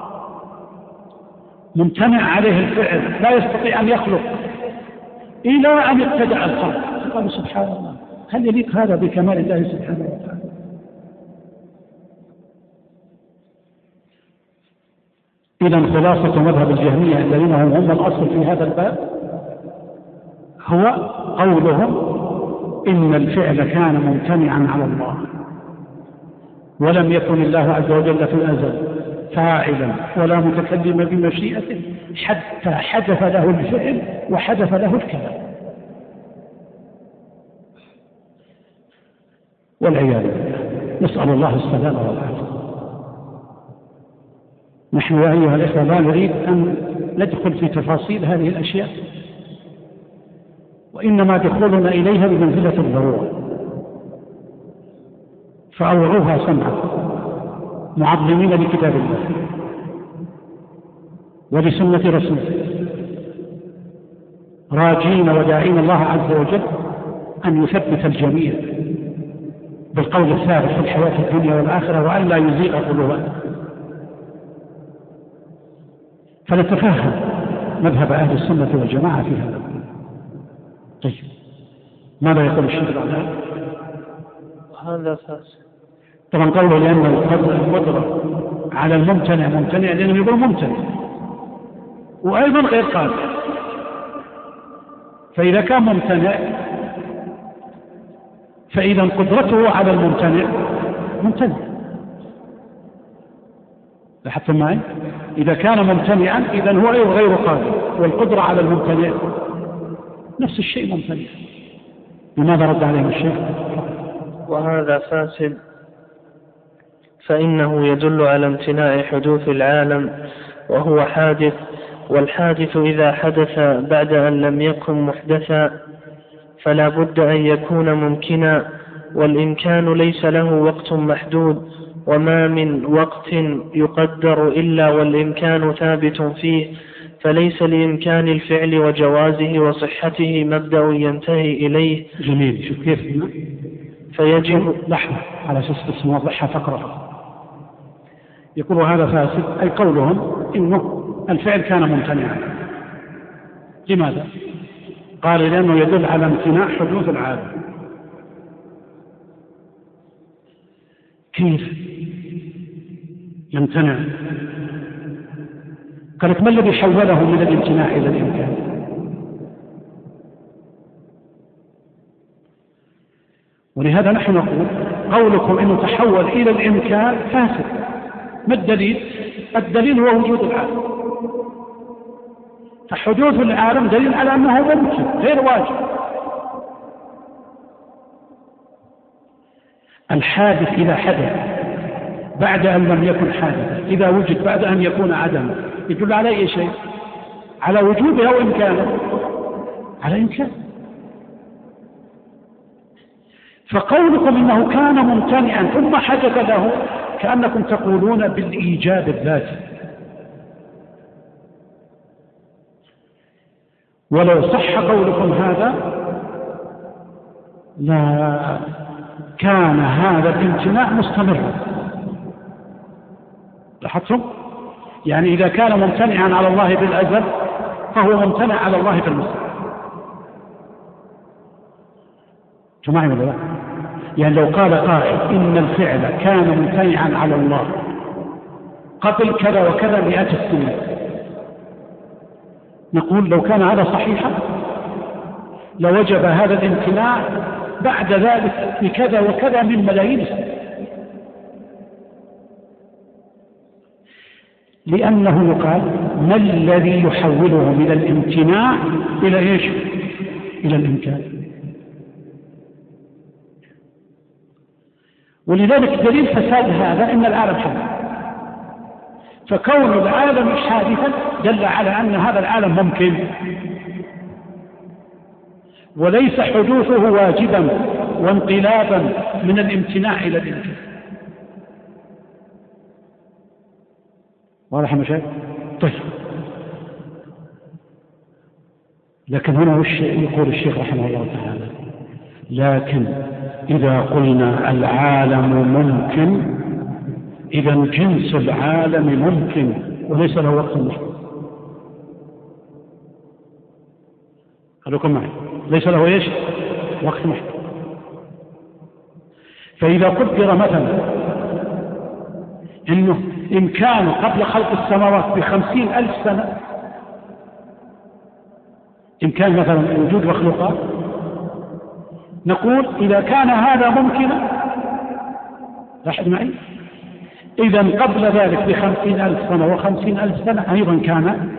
A: ممتنع عليه الفعل لا يستطيع أن يخلق إلى أن ابتدع الخلق. قالوا سبحان الله، هل يليق هذا بكمال الله سبحانه وتعالى؟ إذا خلاصة مذهب الجهمية الذين هم الأصل في هذا الباب هو قولهم إن الفعل كان ممتنعا على الله، ولم يكن الله عز وجل في الأزل فاعلا ولا متكلما بمشيئته حتى حدث له الفعل وحدث له الكلام، والعياذ بالله، نسأل الله السلامة والعافية. نحن يا أيها الإخوة لا نريد أن ندخل في تفاصيل هذه الأشياء، وإنما دخولنا إليها بمنزلة الضرورة، فأوعوها سمعا معظمين لكتاب الله ولسنة رسوله، راجين وداعين الله عز وجل أن يثبت الجميع بالقول الثابت في الحياة الدنيا والآخرة، وأن لا يزيغ قلوبنا. فنتفهم مذهب أهل السنة والجماعة في هذا. طيب ماذا يقول الشيخ العلام؟
B: هذا فاسد.
A: طبعا قوله لأن القدرة على الممتنع ممتنع لأنه يقول ممتنع وأيضا غير قادر، فإذا كان ممتنع فإذا قدرته على الممتنع ممتنع. لاحظتم معي؟ إذا كان ممتنعا إذا هو غير قادر، والقدرة على الممتنع نفس الشيء ممتنع. لماذا رد عليه الشيخ؟
B: وهذا فاسد، فإنه يدل على امتناع حدوث العالم وهو حادث، والحادث إذا حدث بعد أن لم يكن محدثا فلا بد أن يكون ممكنا، والإمكان ليس له وقت محدود، وما من وقت يقدر إلا والإمكان ثابت فيه، فليس لإمكان الفعل وجوازه وصحته مبدأ ينتهي إليه.
A: جميل. شوف كيف هنا فيجب لحظة على أساس نوضحها فقرة. يقول هذا فاسد، أي قولهم إنه الفعل كان ممتنعا. لماذا؟ قال لأنه يدل على امتناع حدوث العالم. كيف يمتنع؟ قالت ما الذي حوله من الامتناع إلى الإمكان؟ ولهذا نحن نقول قولكم إنه تحول إلى الإمكان فاسد. ما الدليل؟ الدليل هو وجود العالم، فحدوث العالم دليل على أنه ممكن غير واجب. الحادث إذا حدث بعد أن لم يكن حادثا، إذا وجد بعد أن يكون عدما، يدل على أي شيء؟ على وجوده أو إمكانه؟ على إمكانه. فقولكم إنه كان ممتنعا ثم حدث له كأنكم تقولون بالإيجاب الذاتي، ولو صح قولكم هذا لا كان هذا الامتناع مستمرا لاحظتم؟ يعني إذا كان ممتنعا على الله بالأزل فهو ممتنع على الله في المستقبل. معي ولا لا؟ يعني لو قال قائل إن الفعل كان ممتنعا على الله قبل كذا وكذا 100 سنة، نقول لو كان هذا صحيحا لوجب هذا الامتناع بعد ذلك بكذا وكذا من ملايين السنين، لأنه يقال ما الذي يحوله من الامتناع إلى إيش؟ إلى الإمكان. ولذلك دليل فساد هذا إن العالم حادث، فكون العالم حادثا دل على أن هذا العالم ممكن، وليس حدوثه واجبا وانقلابا من الامتناع إلى الإمكان. واضح يا مشايخ؟ طيب، لكن هنا وش يقول الشيخ رحمه الله تعالى؟ لكن إذا قلنا العالم ممكن إذا جنس العالم ممكن وليس له وقت محدود. خلوكم معي، ليس له ايش؟ وقت محدود. فإذا قدر مثلا إنه إمكانه قبل خلق السماوات ب50,000 سنة، إمكان مثلا وجود مخلوقات، نقول إذا كان هذا ممكنا، لاحظ معي، إذا قبل ذلك ب50,000 سنة و50,000 سنة أيضا كان،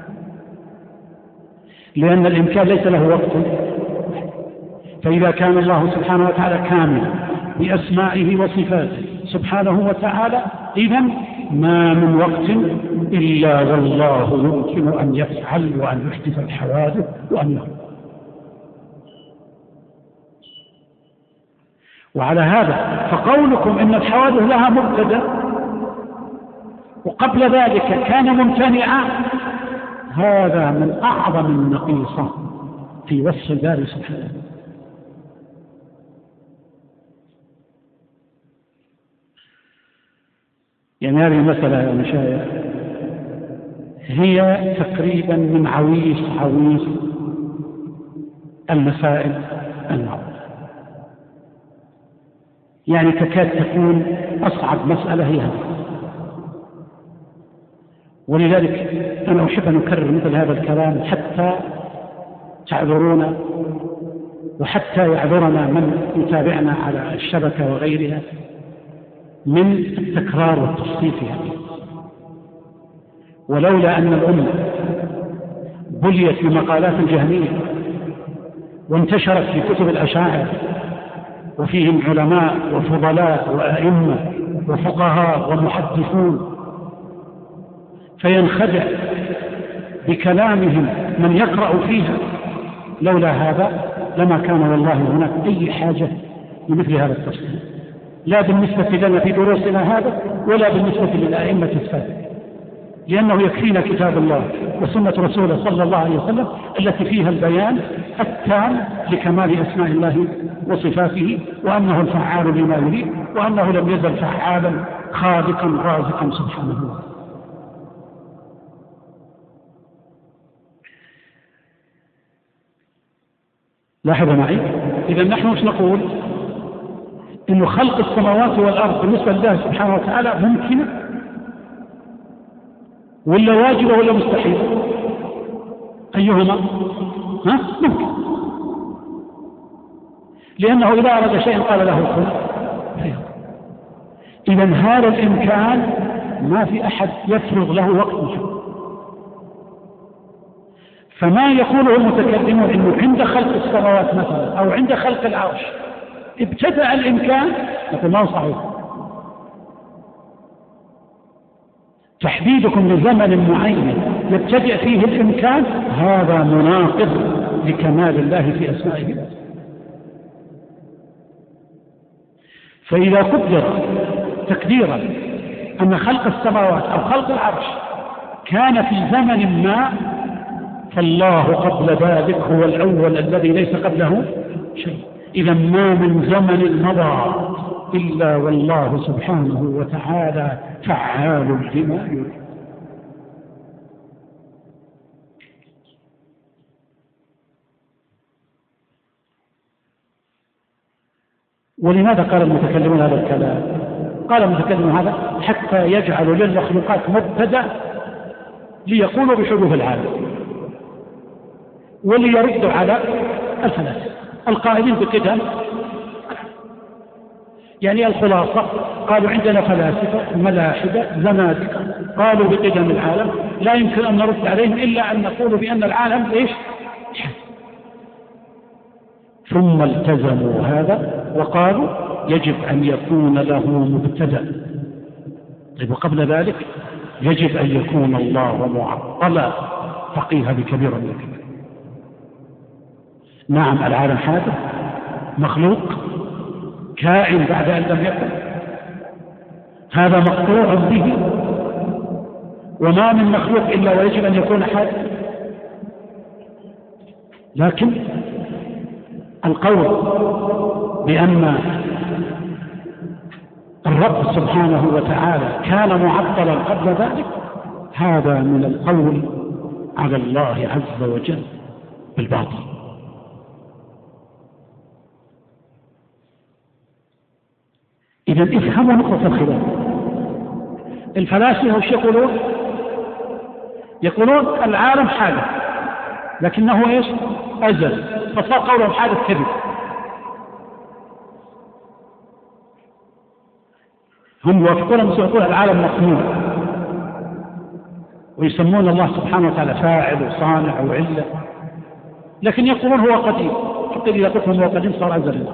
A: لأن الإمكان ليس له وقت. فإذا كان الله سبحانه وتعالى كاملا بأسمائه وصفاته سبحانه وتعالى، إذن ما من وقت إلا والله يمكن أن يفعل وأن يحدث الحوادث وأن يخلق. وعلى هذا فقولكم إن الحوادث لها مبتدأ وقبل ذلك كان ممتنعا، هذا من أعظم النقيصة في وصف الباري سبحانه. يعني هذه المسألة يا مشايخ هي تقريبا من عويص المسائل المعروفة، يعني تكاد تكون أصعب مسألة هي هذه. ولذلك أنا أحب أن أكرر مثل هذا الكلام حتى تعذرونا وحتى يعذرنا من يتابعنا على الشبكة وغيرها من التكرار والتفصيل فيها. ولولا أن الأمة بليت بمقالات الجهمية وانتشرت في كتب الأشاعرة وفيهم علماء وفضلاء وأئمة وفقهاء ومحدثون فينخدع بكلامهم من يقرأ فيها، لولا هذا لما كان والله هناك أي حاجة لمثل هذا التفصيل، لا بالنسبة لنا في دروسنا هذا ولا بالنسبة للأئمة السابقين، لأنه يكفينا كتاب الله وسنة رسوله صلى الله عليه وسلم التي فيها البيان التام لكمال أسماء الله وصفاته، وأنه الفعال لما يريد، وأنه لم يزل فعالا خالقا رازقا سبحانه وتعالى. لاحظ معي، إذا نحن مش نقول إنه خلق السماوات والأرض بالنسبة لله سبحانه وتعالى ممكنة ولا واجبة ولا مستحيل؟ أيهما؟ ممكن، لأنه إذا أراد شيئا قال له كن فيكون. إذا هذا الإمكان ما في أحد يفرغ له وقت محدود. فما يقوله المتكلمون إنه عند خلق السماوات مثلا أو عند خلق العرش ابتدأ الإمكان، مثل ما هو صحيح. تحديدكم لزمن معين يبتدأ فيه الإمكان هذا مناقض لكمال الله في أسمائه. فإذا قدر تقديرا أن خلق السماوات أو خلق العرش كان في زمن ما، فالله قبل ذلك هو الأول الذي ليس قبله شيء. إذا ما من زمن مضى إلا والله سبحانه وتعالى فعال لما يريد. ولماذا قال المتكلمون هذا الكلام؟ قال المتكلمون هذا حتى يجعلوا للمخلوقات مبتدأ ليقولوا بحدوث العالم، وليردوا على الفلاسفة القائلين بقدم. يعني الخلاصة قالوا عندنا فلاسفة ملاحدة زنادقة قالوا بقدم العالم، لا يمكن أن نرد عليهم إلا أن نقول بأن العالم إيش؟ ثم التزموا هذا وقالوا يجب أن يكون له مبتدأ. طيب وقبل ذلك يجب أن يكون الله معطلا فقيها بكبير من الكبير. نعم العالم حادث مخلوق كائن بعد أن لم يكن، هذا مقطوع به، وما من مخلوق إلا ويجب أن يكون حادث. لكن القول بأن الرب سبحانه وتعالى كان معطلا قبل ذلك هذا من القول على الله عز وجل بالباطل. إذا افهموا نقطة الخلاف. الفلاسفة وش يقولون؟ يقولون العالم حادث لكنه ايش؟ أزل، فصار قولهم حادث كذب. هم يوافقون يقول العالم مصنوع، ويسمون الله سبحانه وتعالى فاعل وصانع وعلة، لكن يقولون هو قديم، فقد إذا قلت هو قديم صار أزل.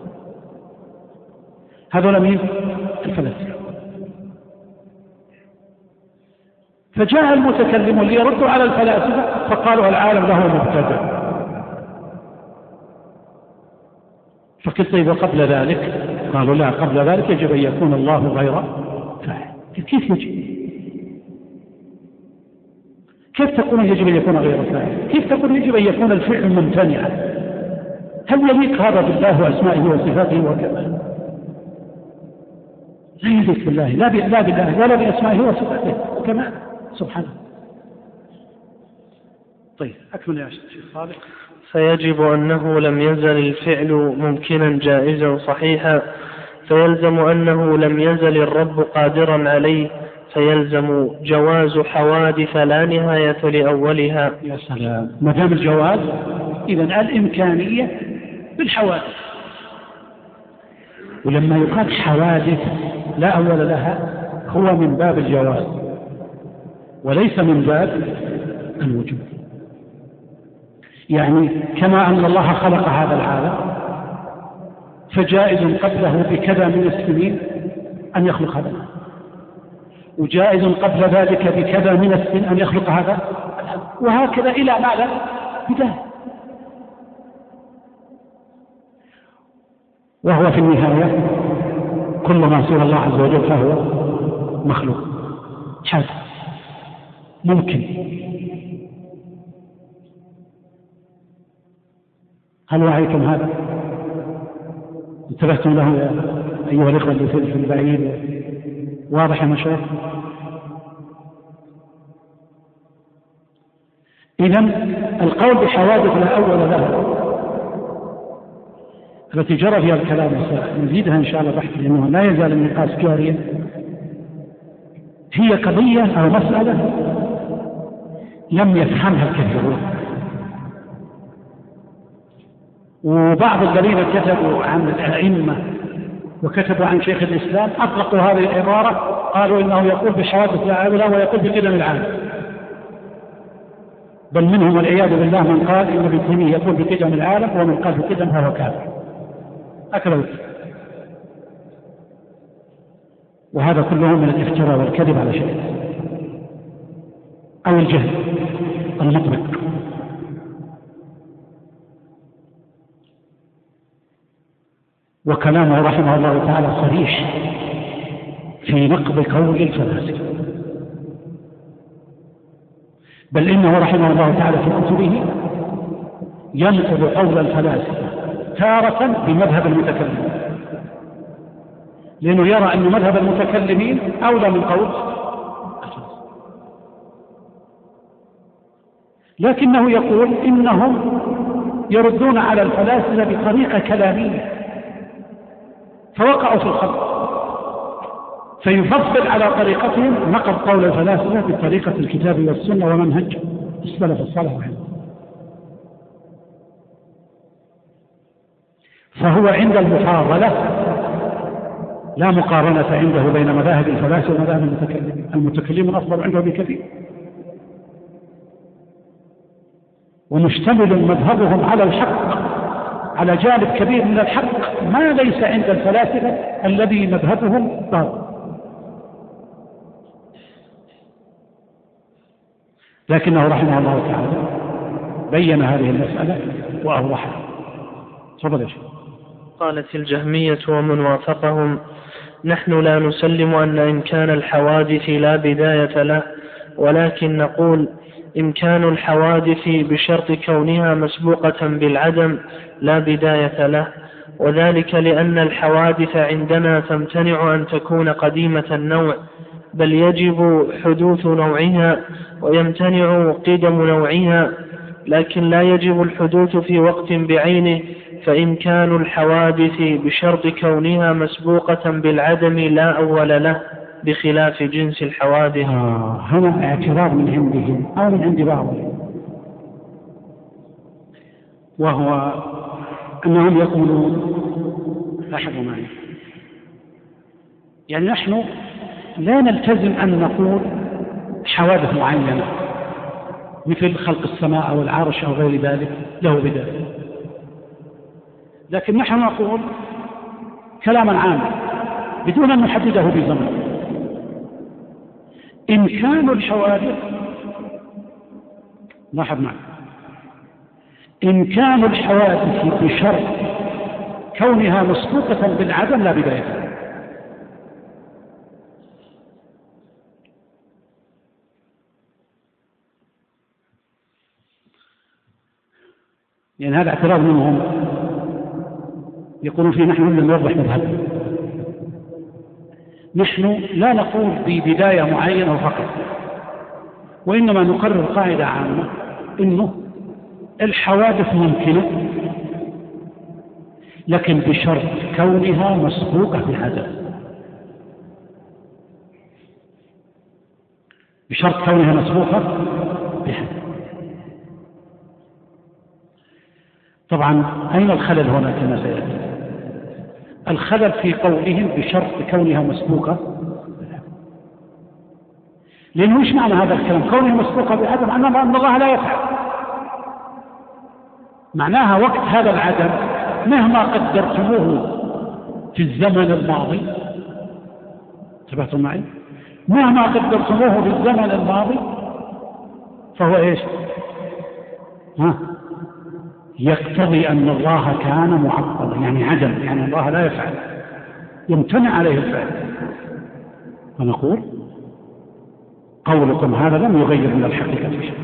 A: هذول مين؟ الفلاسفة. فجاء المتكلمون ليردوا على الفلاسفة فقالوا العالم له مبتدأ. فقلت طيب وقبل ذلك؟ قالوا لا، قبل ذلك يجب أن يكون الله غير فاعل. كيف يجب؟ كيف تقول يجب أن يكون غير فاعل؟ كيف تقول يجب أن يكون الفعل ممتنعا؟ هل يليق هذا بالله وأسمائه وصفاته وكماله؟ لا يليق بالله، لا بالله ولا بأسمائه وصفاته وكماله سبحانه. طيب أكمل يا شيخ صادق.
B: فيجب أنه لم يزل الفعل ممكنا جائزا صحيحا، فيلزم أنه لم يزل الرب قادرا عليه، فيلزم جواز حوادث لا نهاية لأولها.
A: يا سلام، ما دام الجواز إذن الإمكانية بالحوادث. ولما يقال حوادث لا أول لها هو من باب الجواز وليس من باب الوجوب. يعني كما أن الله خلق هذا العالم فجائز قبله بكذا من السنين أن يخلق هذا العالم، وجائز قبل ذلك بكذا من السن أن يخلق هذا، وهكذا إلى ما لا بداية. وهو في النهاية كل ما سوى الله عز وجل فهو مخلوق حادث ممكن. هل وعيتم هذا؟ انتبهتم له يا أيها الإخوة اللي في البعيد؟ واضح يا مشايخ؟ إذن القول بحوادث لا أول لها التي جرى فيها الكلام نزيدها إن شاء الله بحث، لأنه لا يزال النقاش جاريا، هي قضية أو مسألة لم يفهمها الكثيرون. وبعض الذين كتبوا عن الأئمة وكتبوا عن شيخ الإسلام أطلقوا هذه العبارة، قالوا إنه يقول بحوادث لا أول ويقول بقدم العالم، بل منهم والعياذ بالله من قال إن ابن تيمية يقول بقدم العالم، ومن قال بقدم هو كافر. أكلوا. وهذا كله من الافتراء والكذب على شيء أو الجهل المطلق. وكلامه رحمه الله تعالى صريح في نقض قول الفلاسفة، بل إنه رحمه الله تعالى في كتبه ينقض قول الفلاسفة تارة بمذهب المتكلم، لأنه يرى أن مذهب المتكلمين أولى من قول، لكنه يقول إنهم يردون على الفلاسفة بطريقة كلامية فوقعوا في الخطأ، فيفضل على طريقتهم نقد قول الفلاسفة بطريقة الكتاب والسنة ومنهج السلف الصالح عنه. فهو عند المفاضلة لا مقارنة عنده بين مذاهب الفلاسفة ومذاهب المتكلمين، المتكلمون أفضل عنده بكثير، ومشتمل مذهبهم على الحق، على جانب كبير من الحق ما ليس عند الفلاسفة الذي مذهبهم ضار. لكنه رحمه الله تعالى بين هذه المسألة وأوضحها. تفضل يا شيخ.
B: قالت الجهمية ومن وافقهم: نحن لا نسلم أن إمكان الحوادث لا بداية له، ولكن نقول إمكان الحوادث بشرط كونها مسبوقة بالعدم لا بداية له، وذلك لأن الحوادث عندنا تمتنع أن تكون قديمة النوع، بل يجب حدوث نوعها ويمتنع قدم نوعها، لكن لا يجب الحدوث في وقت بعينه، فإمكان الحوادث بشرط كونها مسبوقة بالعدم لا أول له، بخلاف جنس الحوادث.
A: هنا اعتراض من عندهم أو من عند بعضهم، وهو أنهم يقولون لاحظوا معي، يعني نحن لا نلتزم أن نقول حوادث معينة مثل خلق السماء أو العرش أو غير ذلك له بداية، لكن نحن نقول كلاما عاما بدون أن نحدده بزمن. إمكان الحوادث، لاحظ معي، إمكان الحوادث بشرط كونها مسبوقة بالعدم لا بداية. يعني هذا اعتراض منهم، يقولون فيه نحن لم نوضح مذهبنا، نحن لا نقول ببداية معينة فقط، وإنما نقرر قاعدة عامة إنه الحوادث ممكنة لكن بشرط كونها مسبوقة بعدم، بشرط كونها مسبوقة بعدم. طبعا أين الخلل هنا كما سيأتي؟ الخلل في قولهم بشرط كونها مسبوقة، لأنه إيش معنى هذا الكلام؟ كونها مسبوقة بعدم أن الله لا يفعل، معناها وقت هذا العدم مهما قدرتموه في الزمن الماضي، انتبهتم معي؟ مهما قدرتموه في الزمن الماضي فهو إيش؟ يقتضي أن الله كان معطلا، يعني عدم، يعني الله لا يفعل، يمتنع عليه الفعل. فنقول قولكم هذا لم يغير من الحقيقة شيء،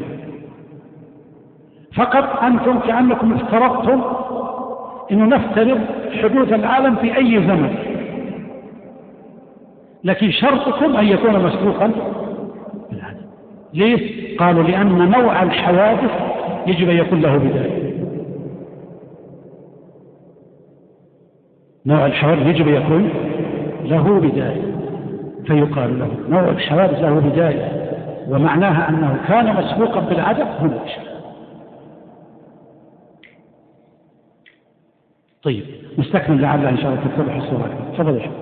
A: فقط أنتم كأنكم افترضتم أنه نفترض حدوث العالم في أي زمن، لكن شرطكم أن يكون مسبوقا بالعدم. ليه؟ قالوا لأن نوع الحوادث يجب أن يكون له بداية، نوع الحوادث يجب أن يكون له بداية، فيقال له نوع الحوادث له بداية، ومعناها أنه كان مسبوقا بالعدم هنا. طيب نستكمل لعل إن شاء الله تتضح الصورة. تفضل يا شيخ.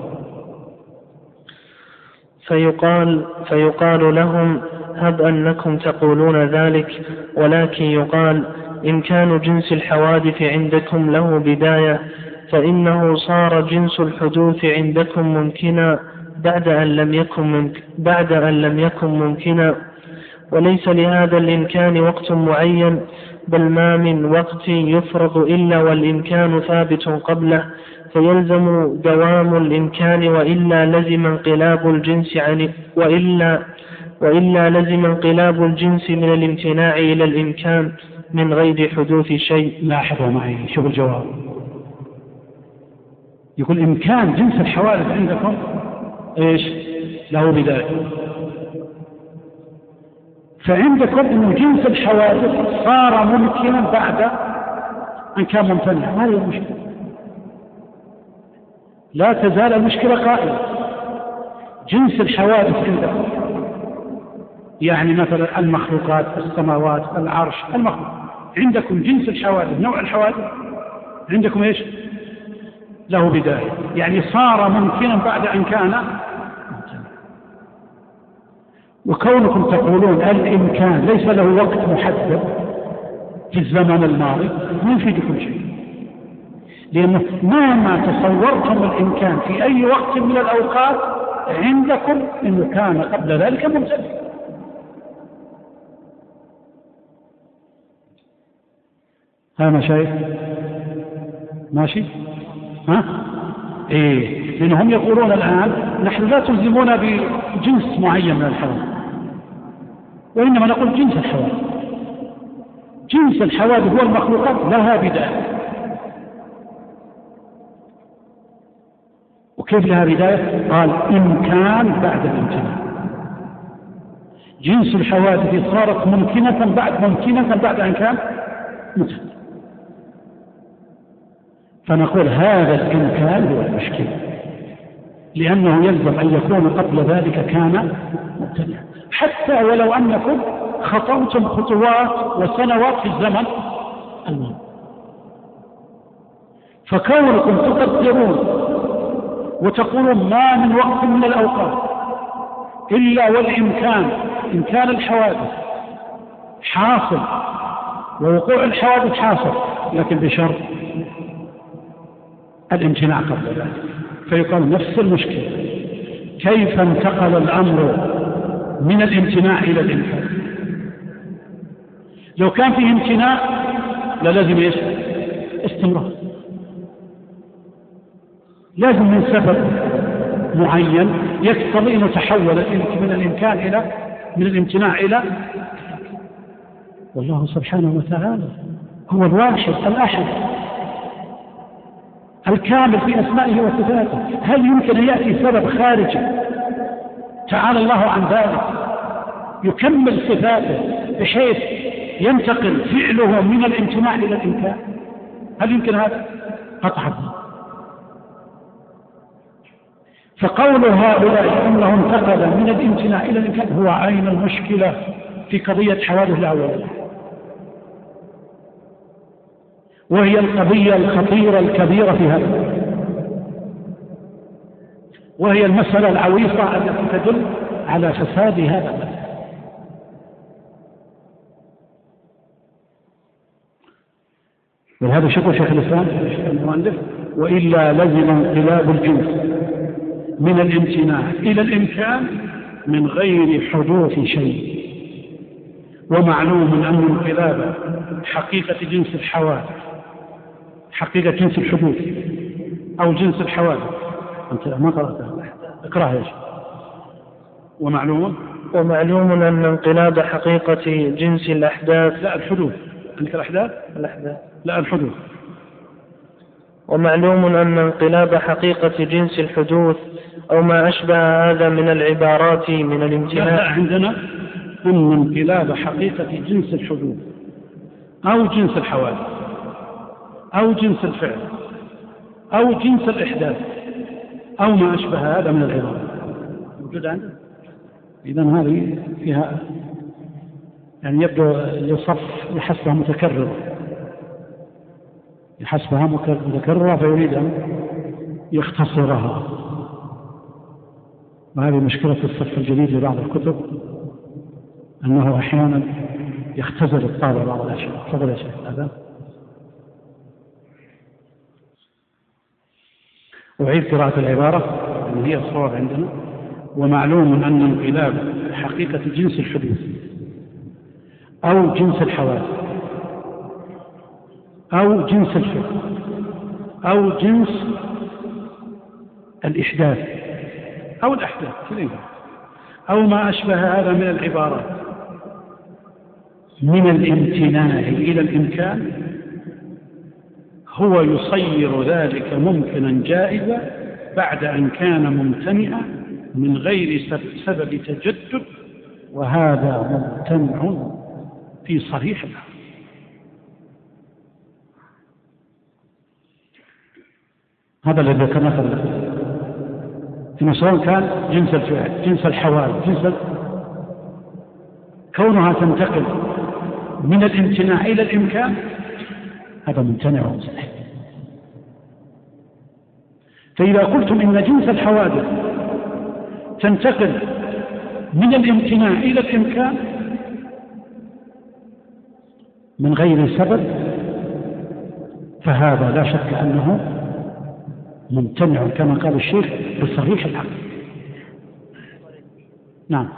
B: فيقال لهم: هب أنكم تقولون ذلك، ولكن يقال إمكان جنس الحوادث عندكم له بداية، فإنه صار جنس الحدوث عندكم ممكنا بعد أن لم يكن ممكنا، وليس لهذا الإمكان وقت معين، بل ما من وقت يفرض إلا والإمكان ثابت قبله، فيلزم دوام الإمكان، وإلا لزم انقلاب الجنس من الامتناع إلى الإمكان من غير حدوث شيء.
A: لاحظوا معي، شوف الجواب، يقول إمكان جنس الحوادث عندكم إيش له بداية. فعندكم إنه جنس الحوادث صار ممكنا بعد أن كان ممتنعا. ما هي المشكلة؟ لا تزال المشكلة قائمة. جنس الحوادث عندكم يعني مثلا المخلوقات، السماوات، العرش، المخلوق. عندكم جنس الحوادث، نوع الحوادث عندكم إيش له بداية، يعني صار ممكنا بعد أن كان ممتنعا. وكونكم تقولون الإمكان ليس له وقت محدد في الزمن الماضي ما يفيدكم شيء، لأنه مهما تصورتم الإمكان في أي وقت من الأوقات عندكم إنه كان قبل ذلك ممتنعا. ها مشايخ ماشي؟ ها؟ إيه، لأنهم يقولون الآن نحن لا تلزمون بجنس معين من الحوادث، وإنما نقول جنس الحوادث. جنس الحوادث هو المخلوقات لها بداية. وكيف لها بداية؟ قال إمكان بعد الامتناع. جنس الحوادث صارت ممكنة بعد أن كان ممتنع. فنقول هذا الإمكان هو المشكلة، لأنه يلزم أن يكون قبل ذلك كان ممتنعا، حتى ولو أنكم خطوتم خطوات وسنوات في الزمن الماضي. فكونكم تقدرون وتقولون ما من وقت من الأوقات إلا والإمكان إمكان الحوادث حاصل ووقوع الحوادث حاصل، لكن بشرط الامتناع قبل ذلك. فيقال نفس المشكلة، كيف انتقل الأمر من الامتناع إلى الإمكان؟ لو كان فيه امتناع لازم إيش؟ استمرار، لازم من سبب معين يقتضي أن يتحول من الإمكان إلى من الامتناع إلى. والله سبحانه وتعالى هو الواحد الأحد الكامل في أسمائه وصفاته. هل يمكن أن يأتي سبب خارجي تعالى الله عن ذلك يكمل صفاته بحيث ينتقل فعله من الامتناع إلى الإمكان؟ هل يمكن هذا؟ قطعا. فقول هؤلاء أنه انتقل من الامتناع إلى الإمكان هو عين المشكلة في قضية حوادث الأولية، وهي القضية الخطيرة الكبيرة في هذا، وهي المسألة العويصة التي تدل على فساد هذا المسألة. ولهذا شكو شيخ الإسلام المؤلف وإلا لزم انقلاب الجنس من الامتناع إلى الإمكان من غير حدوث شيء. ومعلوم أن انقلاب حقيقة جنس الحوادث، حقيقة جنس الحدوث أو جنس الحوادث، أنت ما قرأتها، اقرأها يا شيخ. ومعلوم
B: أن انقلاب حقيقة جنس الأحداث،
A: لا الحدوث، عندك الأحداث لا الحدوث.
B: ومعلوم أن انقلاب حقيقة جنس الحدوث أو ما أشبه هذا من العبارات من الامتناع.
A: لا عندنا أن انقلاب حقيقة جنس الحدوث أو جنس الحوادث أو جنس الفعل أو جنس الإحداث أو ما أشبه هذا من العبارات موجود عندنا. إذن هذه فيها يعني يبدو يصف يحسبها متكررة، يحسبها متكررة فيريد أن يختصرها. وهذه مشكلة الصف الجديد لبعض الكتب أنه أحيانا يختزل الطابع بعض الأشياء. تفضل يا شيخ. هذا أعيد قراءة العبارة اللي هي الصواب عندنا. ومعلوم أن انقلاب حقيقة جنس الحدوث أو جنس الحوادث أو جنس الفعل أو جنس الإحداث أو الأحداث أو ما أشبه هذا من العبارات من الامتناع إلى الإمكان هو يصير ذلك ممكنا جائزا بعد أن كان ممتنعا من غير سبب تجدد، وهذا ممتنع في صريح الأمر. هذا الذي ذكرناه إنه سواء كان جنس الفعل، جنس الحوال، كونها تنتقل من الامتناع إلى الإمكان، هذا ممتنع ومستحيل. فإذا قلتم إن جنس الحوادث تنتقل من الامتناع إلى الإمكان من غير سبب، فهذا لا شك أنه ممتنع كما قال الشيخ بصريح العقل. نعم،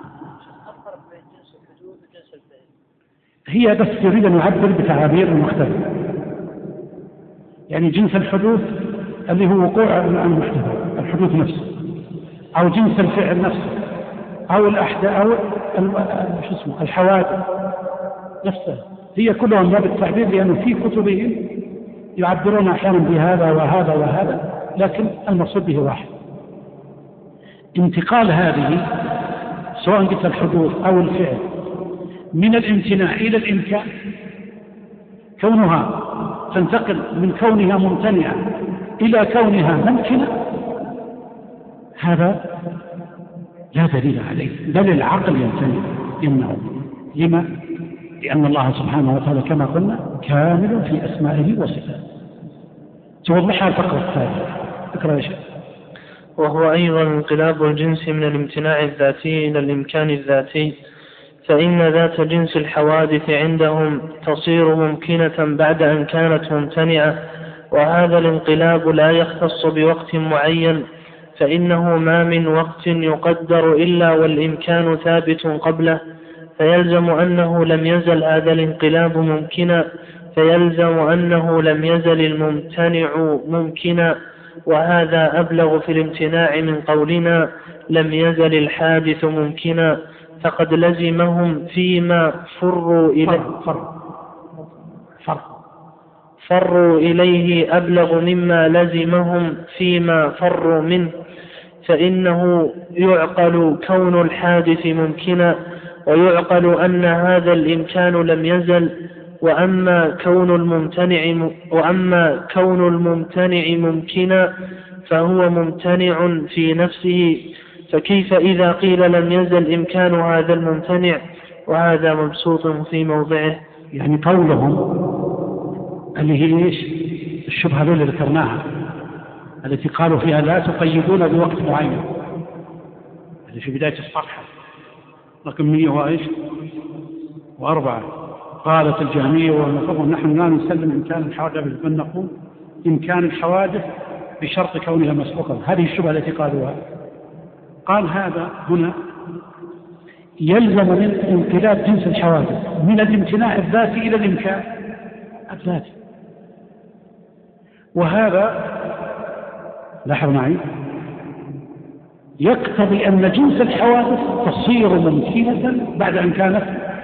A: هي بس يريد أن يعبر بتعابير مختلفة. يعني جنس الحدوث اللي هو وقوع الحدوث نفسه، أو جنس الفعل نفسه، أو الأحداث، أو الحوادث نفسها، هي كلها من باب التعبير، لأنه في كتبهم يعبرون أحيانا بهذا وهذا وهذا، لكن المقصود به واحد. انتقال هذه سواء جنس الحدوث أو الفعل من الامتناع إلى الإمكان، كونها تنتقل من كونها ممتنعة إلى كونها ممكنة، هذا لا دليل عليه، بل العقل يمنعه. لما؟ لأن الله سبحانه وتعالى كما قلنا كامل في أسمائه وصفاته. توضحها الفقرة الثالثة، اقرأ يا شيخ.
B: وهو أيضا انقلاب الجنس من الامتناع الذاتي إلى الإمكان الذاتي، فإن ذات جنس الحوادث عندهم تصير ممكنة بعد أن كانت ممتنعة، وهذا الانقلاب لا يختص بوقت معين، فإنه ما من وقت يقدر إلا والإمكان ثابت قبله، فيلزم أنه لم يزل هذا الانقلاب ممكنا، فيلزم أنه لم يزل الممتنع ممكنا، وهذا أبلغ في الامتناع من قولنا لم يزل الحادث ممكنا، فقد لزمهم فيما فروا إليه أبلغ مما لزمهم فيما فروا منه، فإنه يعقل كون الحادث ممكنا، ويعقل أن هذا الإمكان لم يزل، وأما كون الممتنع ممكنا فهو ممتنع في نفسه، فكيف إذا قيل لم يزل إمكان هذا الممتنع، وهذا مبسوط في موضعه.
A: يعني قولهم اللي هي إيش؟ الشبهة اللي ذكرناها التي قالوا فيها لا تقيدون بوقت معين، هذه في بداية الصفحة رقم 104. قالت الجهمية والمفروض نحن لا نسلم إمكان الحوادث، بل نقول إمكان الحوادث بشرط كونها مسبوقا. هذه الشبهة التي قالوها. قال هذا هنا يلزم من انقلاب جنس الحوادث من الامتناع الذاتي إلى الإمكان الذاتي، وهذا لاحظ معي يقتضي أن جنس الحوادث تصير ممكنة بعد أن كانت.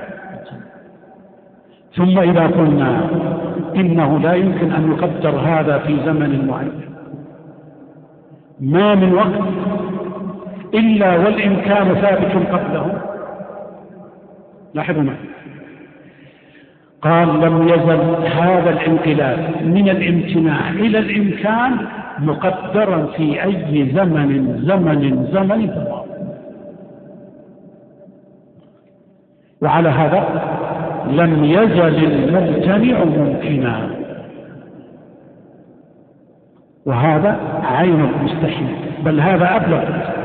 A: ثم إذا قلنا إنه لا يمكن أن يقدر هذا في زمن معين، ما من وقت إلا والإمكان ثابت قبله. لاحظوا معي، قال لم يزل هذا الانقلاب من الامتناع إلى الإمكان مقدرا في أي زمن في الماضي، وعلى هذا لم يزل الممتنع ممكنا، وهذا عين المستحيل، بل هذا أبلغ.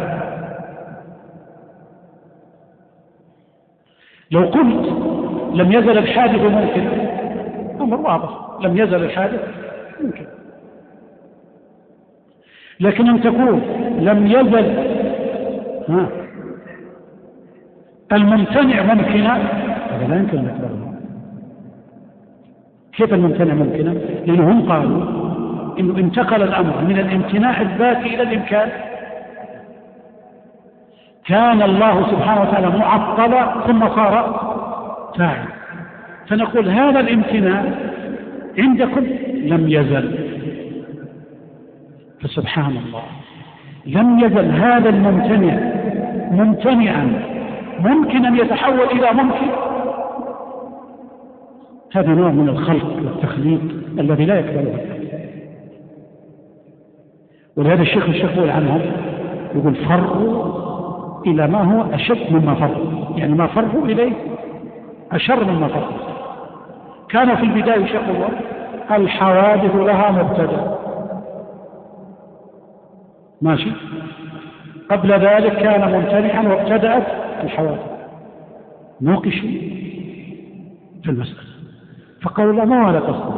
A: لو قلت لم يزل الحادث ممكن، أمر واضح، لم يزل الحادث ممكن. لكن أن تقول لم يزل الممتنع ممكنا، هذا لا يمكن أن يقبله. كيف الممتنع ممكنا؟ لأنهم قالوا إنه انتقل الأمر من الامتناع الذاتي إلى الإمكان. كان الله سبحانه وتعالى معطلا ثم صار فاعل، فنقول هذا الامتناع عندكم لم يزل، فسبحان الله، لم يزل هذا الممتنع ممتنعا ممكن أن يتحول إلى ممكن. هذا نوع من الخلق والتخليق الذي لا يقبله. ولهذا الشيخ يقول عنهم، يقول فروا إلى ما هو أشد مما فروا، يعني ما فروا إليه أشر مما فروا. كانوا في البداية يقولون الحوادث لها مبتدأ، ماشي، قبل ذلك كان ممتنعا وابتدأت الحوادث، نوقشوا في المسألة فقالوا لا، ما هذا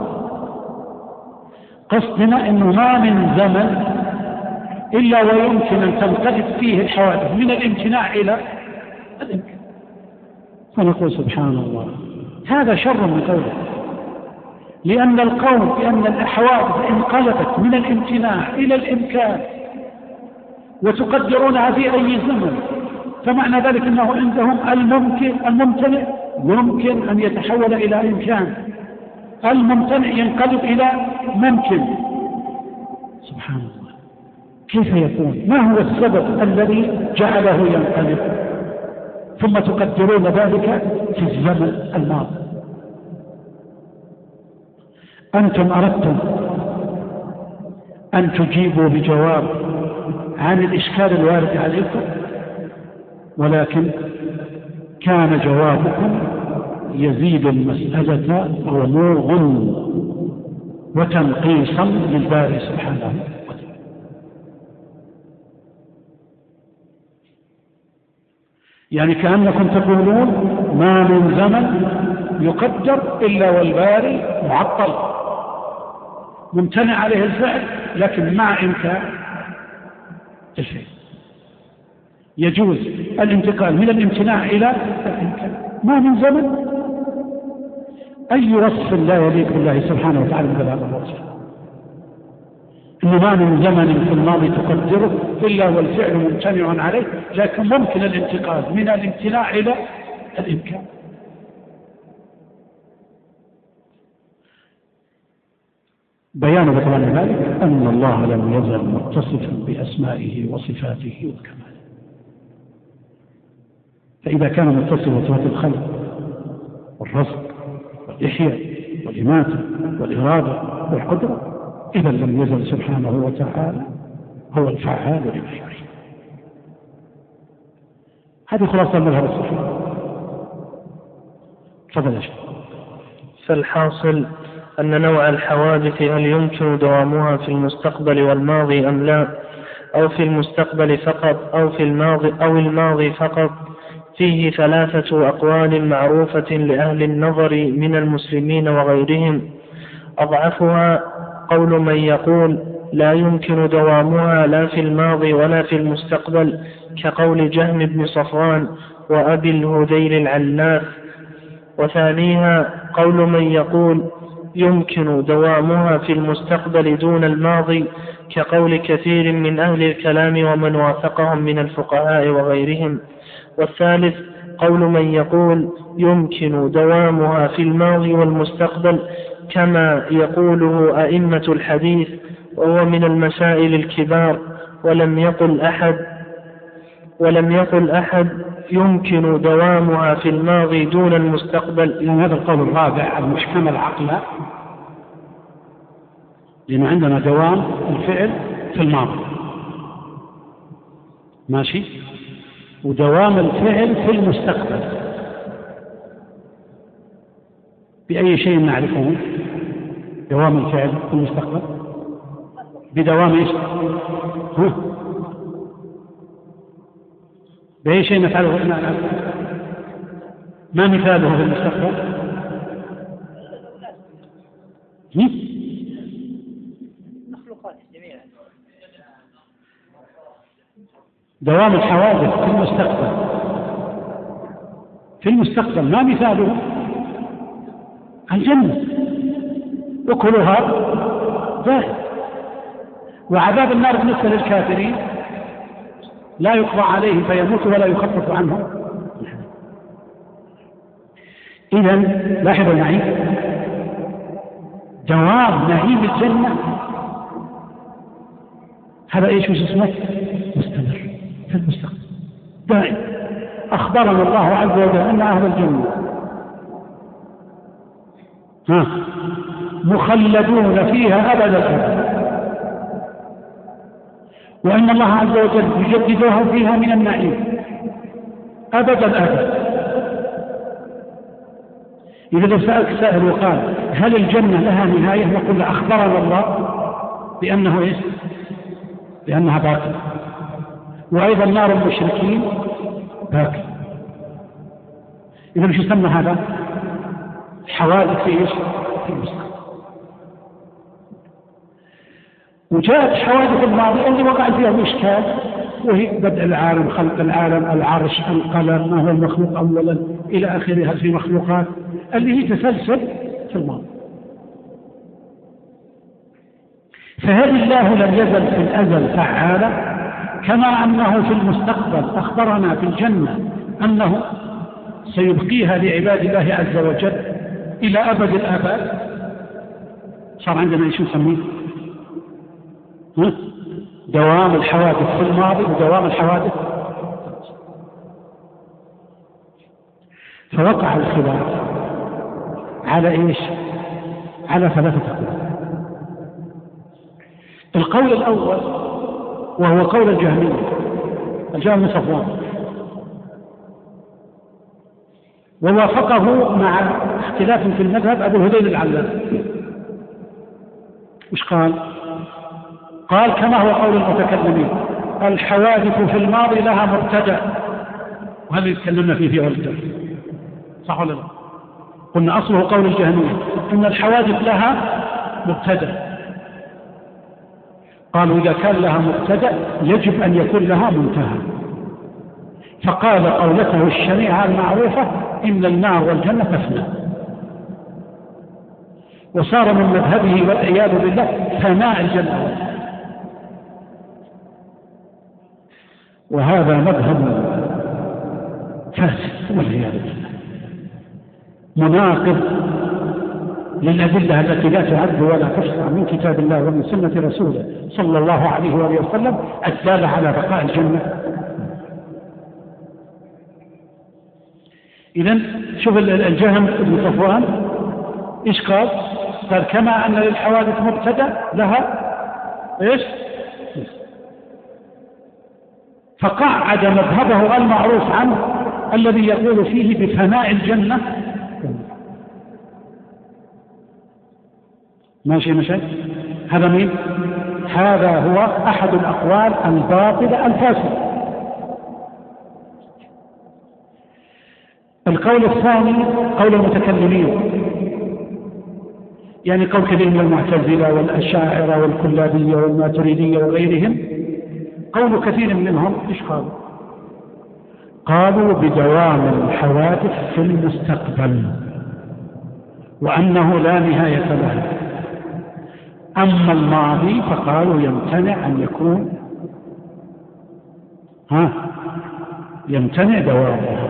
A: قصدنا إنه ما من زمن إلا ويمكن أن تنقلب فيه الحوادث من الامتناع إلى الإمكان. فنقول سبحان الله، هذا شر من قوله، لأن القول بأن الحوادث انقلبت من الامتناع إلى الإمكان وتقدرونها في أي زمن، فمعنى ذلك أنه عندهم الممتنع يمكن أن يتحول إلى إمكان، الممتنع ينقلب إلى ممكن. سبحان الله، كيف يكون؟ ما هو السبب الذي جعله ينقلب؟ ثم تقدرون ذلك في الزمن الماضي. أنتم أردتم أن تجيبوا بجواب عن الإشكال الوارد عليكم، ولكن كان جوابكم يزيد المسألة غموضا وتنقيصا للباري سبحانه وتعالى. يعني كأنكم تقولون ما من زمن يقدر إلا والباري معطل ممتنع عليه الفعل، لكن مع إمكان الفعل يجوز الانتقال من الامتناع إلى الإمكان. ما من زمن، أي وصف لا يليق بالله سبحانه وتعالى من هذا الوصف؟ إنه ما من زمن في الماضي تقدره إلا والفعل ممتنع عليه، لكن ممكن الانتقال من الامتناع إلى الإمكان. بيان بطلان ذلك أن الله لم يزل متصفا بأسمائه وصفاته وكماله، فإذا كان متصف بصفات الخلق والرزق والإحياء والإماتة والإرادة والقدرة، إذا لم يزل سبحانه وتعالى هو الفعال لما يريد. هذه خلاصة المذهب الصحيح. تفضل يا شيخ.
B: فالحاصل أن نوع الحوادث هل يمكن دوامها في المستقبل والماضي أم لا، أو في المستقبل فقط أو في الماضي فقط، فيه 3 أقوال معروفة لأهل النظر من المسلمين وغيرهم. أضعفها قول من يقول لا يمكن دوامها لا في الماضي ولا في المستقبل، كقول جهم بن صفوان وأبي الهذيل العلاف. وثانيها قول من يقول يمكن دوامها في المستقبل دون الماضي، كقول كثير من أهل الكلام ومن وافقهم من الفقهاء وغيرهم. والثالث قول من يقول يمكن دوامها في الماضي والمستقبل كما يقوله أئمة الحديث، وهو من المسائل الكبار، ولم يقل أحد يمكن دوامها في الماضي دون المستقبل.
A: لأن هذا القول الرابع المحكم عقلا، لأن عندنا دوام الفعل في الماضي، ماشي، ودوام الفعل في المستقبل. بأي شيء نعرفه دوام الفعل في المستقبل؟ بدوام ايش؟ بأي شيء نفعله نعرفه؟ ما مثاله في المستقبل؟ دوام الحوادث في المستقبل، في المستقبل ما مثاله؟ الجنة أكلها دائم، وعذاب النار بالنسبة للكافرين لا يقضى عليه فيموت ولا يخفف عنه. إذن لاحظوا معي، دوام نعيم الجنة هذا إيش وش اسمه؟ مستمر في المستقبل دائم. أخبرنا الله عز وجل أن أهل الجنة مخلدون فيها أبد الأبد، وأن الله عز وجل يجدد لهم فيها من النعيم أبد الأبد. إذا لو سألك سائل وقال هل الجنة لها نهاية؟ نقول أخبرنا الله بأنه إيش؟ بأنها باقية. وأيضا نار المشركين باقية. إذا مش يسمى هذا حوادث في إيش؟ في المستقبل. وجاءت حوادث الماضي اللي وقع فيها الإشكال، وهي بدء العالم، خلق العالم، العرش، القلم، ما هو المخلوق أولا إلى آخره. هل في مخلوقات اللي هي تسلسل في الماضي. فهل الله لم يزل في الأزل فعالا، كما أنه في المستقبل أخبرنا في الجنة أنه سيبقيها لعباد الله عز وجل إلى أبد الآباد. صار عندنا ايش نسميه؟ دوام الحوادث في الماضي ودوام الحوادث. فوقع الخلاف على ايش؟ على ثلاثة أقوال. القول الأول وهو قول الجهمية، الجهم بن صفوان، ووافقه مع اختلاف في المذهب أبو الهذيل العلامي. وش قال؟ قال كما هو قول المتكلمين: الحوادث في الماضي لها مبتدأ. وهذا يتكلمنا فيه في أول الدرس، صح ولا لا؟ قلنا أصله قول الجهمية إن الحوادث لها مبتدأ. قالوا إذا كان لها مبتدأ يجب أن يكون لها منتهى. فقال قولته الشنيعة المعروفة: إن النار والجنة تفنى. وصار من مذهبه والعياذ بالله فناء الجنة والنار. وهذا مذهب فاسد والعياذ بالله، مناقض للأدلة التي لا تعد ولا تحصى من كتاب الله ومن سنة رسوله صلى الله عليه وآله وسلم الدالة على بقاء الجنة. إذن شوف الجهم بن صفوان إيش قال؟ قال كما أن للحوادث مبتدأ لها إيش؟ فقعد مذهبه المعروف عنه الذي يقول فيه بفناء الجنة. ماشي هذا مين؟ هذا هو أحد الأقوال الباطلة الفاسدة. القول الثاني قول المتكلمين، يعني قول كثير من المعتزلة والأشاعرة والكلابية والماتريدية وغيرهم. قول كثير منهم إيش قالوا؟ قالوا بدوام الحوادث في المستقبل، وأنه لا نهاية له. أما الماضي فقالوا يمتنع أن يكون يمتنع دوامه.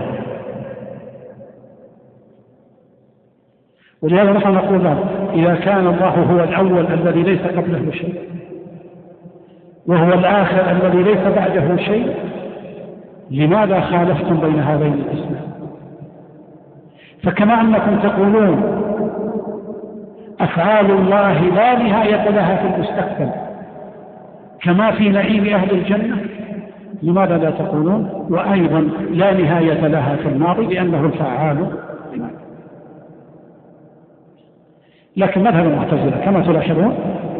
A: ولهذا نحن نقول إذا كان الله هو الأول الذي ليس قبله شيء، وهو الآخر الذي ليس بعده شيء، لماذا خالفتم بين هذين الاسمين؟ فكما أنكم تقولون أفعال الله لا نهاية لها في المستقبل كما في نعيم أهل الجنة، لماذا لا تقولون وأيضا لا نهاية لها في الماضي لأنه الفعال؟ لكن مذهب المعتزلة كما تلاحظون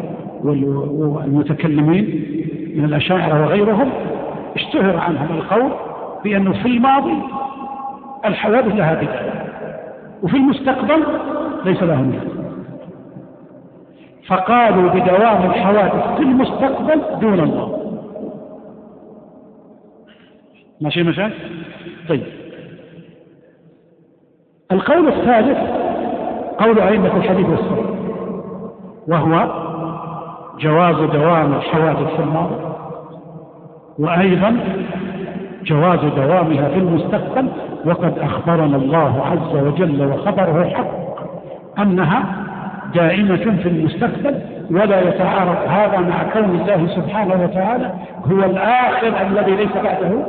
A: والمتكلمين من الأشاعرة وغيرهم اشتهر عنهم القول بأنه في الماضي الحوادث لها بداية وفي المستقبل ليس لها نهاية، فقالوا بدوام الحوادث في المستقبل دون الله. ماشي؟ طيب، القول الثالث قول أئمة الحديث والسنة، وهو جواز دوام الحوادث في الماضي، وأيضا جواز دوامها في المستقبل. وقد أخبرنا الله عز وجل وخبره حق أنها دائمة في المستقبل ولا يتعارض هذا مع كون الله سبحانه وتعالى هو الآخر الذي ليس بعده.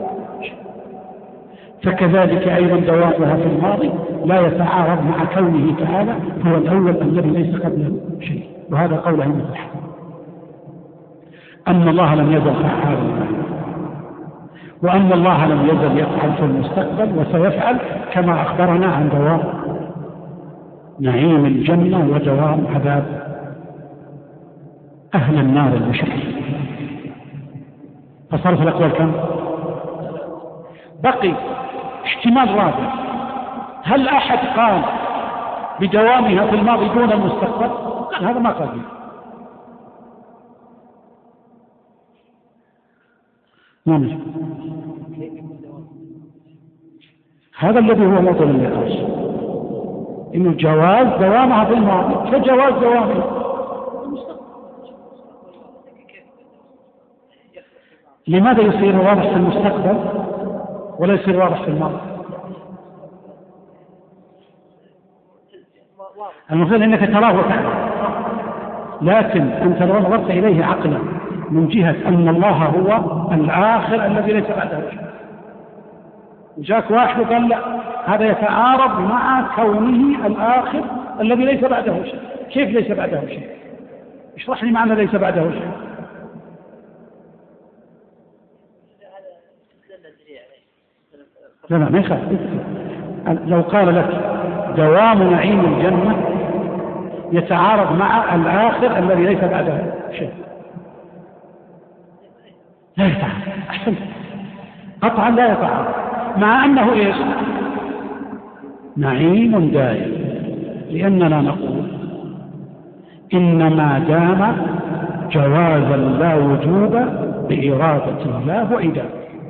A: فكذلك أيضا دوامها في الماضي لا يتعارض مع كونه تعالى هو الأول الذي ليس قبله شيء. وهذا قول أهل النحو أن الله لم يزل فعالا وأن الله لم يزل يفعل في المستقبل وسيفعل كما أخبرنا عن دوام نعيم الجنة ودوام عذاب أهل النار المشركين. فصار في الأقوال كم؟ بقي احتمال رابع. هل أحد قال بدوامها في الماضي دون المستقبل؟ قال هذا ما قال. نعم، هذا الذي هو موضوع النقاش، إنه جواز دوامها في الماضي كجواز دوامها. لماذا يصير واضح في المستقبل ولا يصير واضح في الماضي؟ المفروض أنك تراه وتعلم، لكن أنت لو نظرت إليه عقلا من جهة أن الله هو الآخر الذي ليس بعده شيء، وجاك واحد وقال لا هذا يتعارض مع كونه الآخر الذي ليس بعده شيء. كيف ليس بعده شيء؟ اشرح لي معنى ليس بعده شيء. لا ما يخاف. لو قال لك دوام نعيم الجنة يتعارض مع الآخر الذي ليس بعده شيء، لا يتعارض. أحسنت، قطعا لا يتعارض، مع أنه إيش؟ نعيم دائم. لأننا نقول إنما دام جوازا لا وجوب بإرادة الله وإدامة.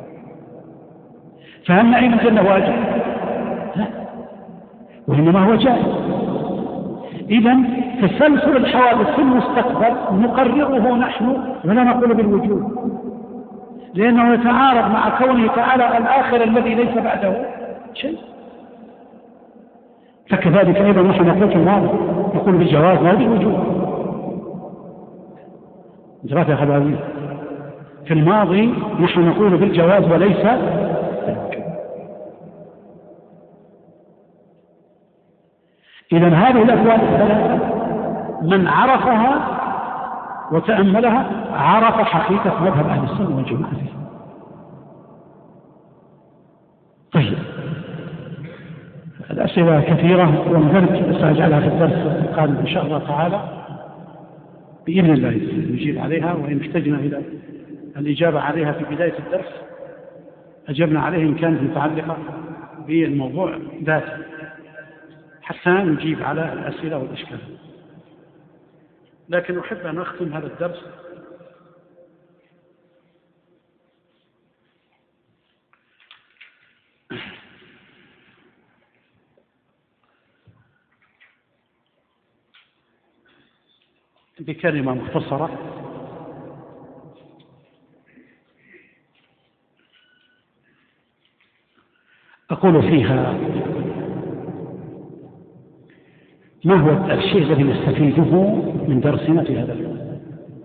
A: فهل نعيم الجنة واجب؟ لا، وإنما هو جائز. إذن تسلسل الحوادث في المستقبل نقرره نحن ولا نقول بالوجوب، لأنه يتعارض مع كونه تعالى الآخر الذي ليس بعده شيء. فكذلك أيضا نحن نقول في الماضي نقول بالجواز لا بالوجوب. جرات يا خبابي، في الماضي نحن نقول بالجواز وليس بالوجوب. إذن هذه الأقوال الثلاثة من عرفها وتأملها عرف حقيقة مذهب أهل السنة والجماعة. طيب، الأسئلة كثيرة ونذرت سأجعلها في الدرس القادم إن شاء الله تعالى بإذن الله نجيب عليها، وإن احتجنا إلى الإجابة عليها في بداية الدرس أجبنا عليه إن كانت متعلقة بالموضوع ذاته حتى نجيب على الأسئلة والإشكال. لكن أحب أن أختم هذا الدرس بكلمة مختصرة أقول فيها ما هو الشيء الذي نستفيده من درسنا في هذا اليوم.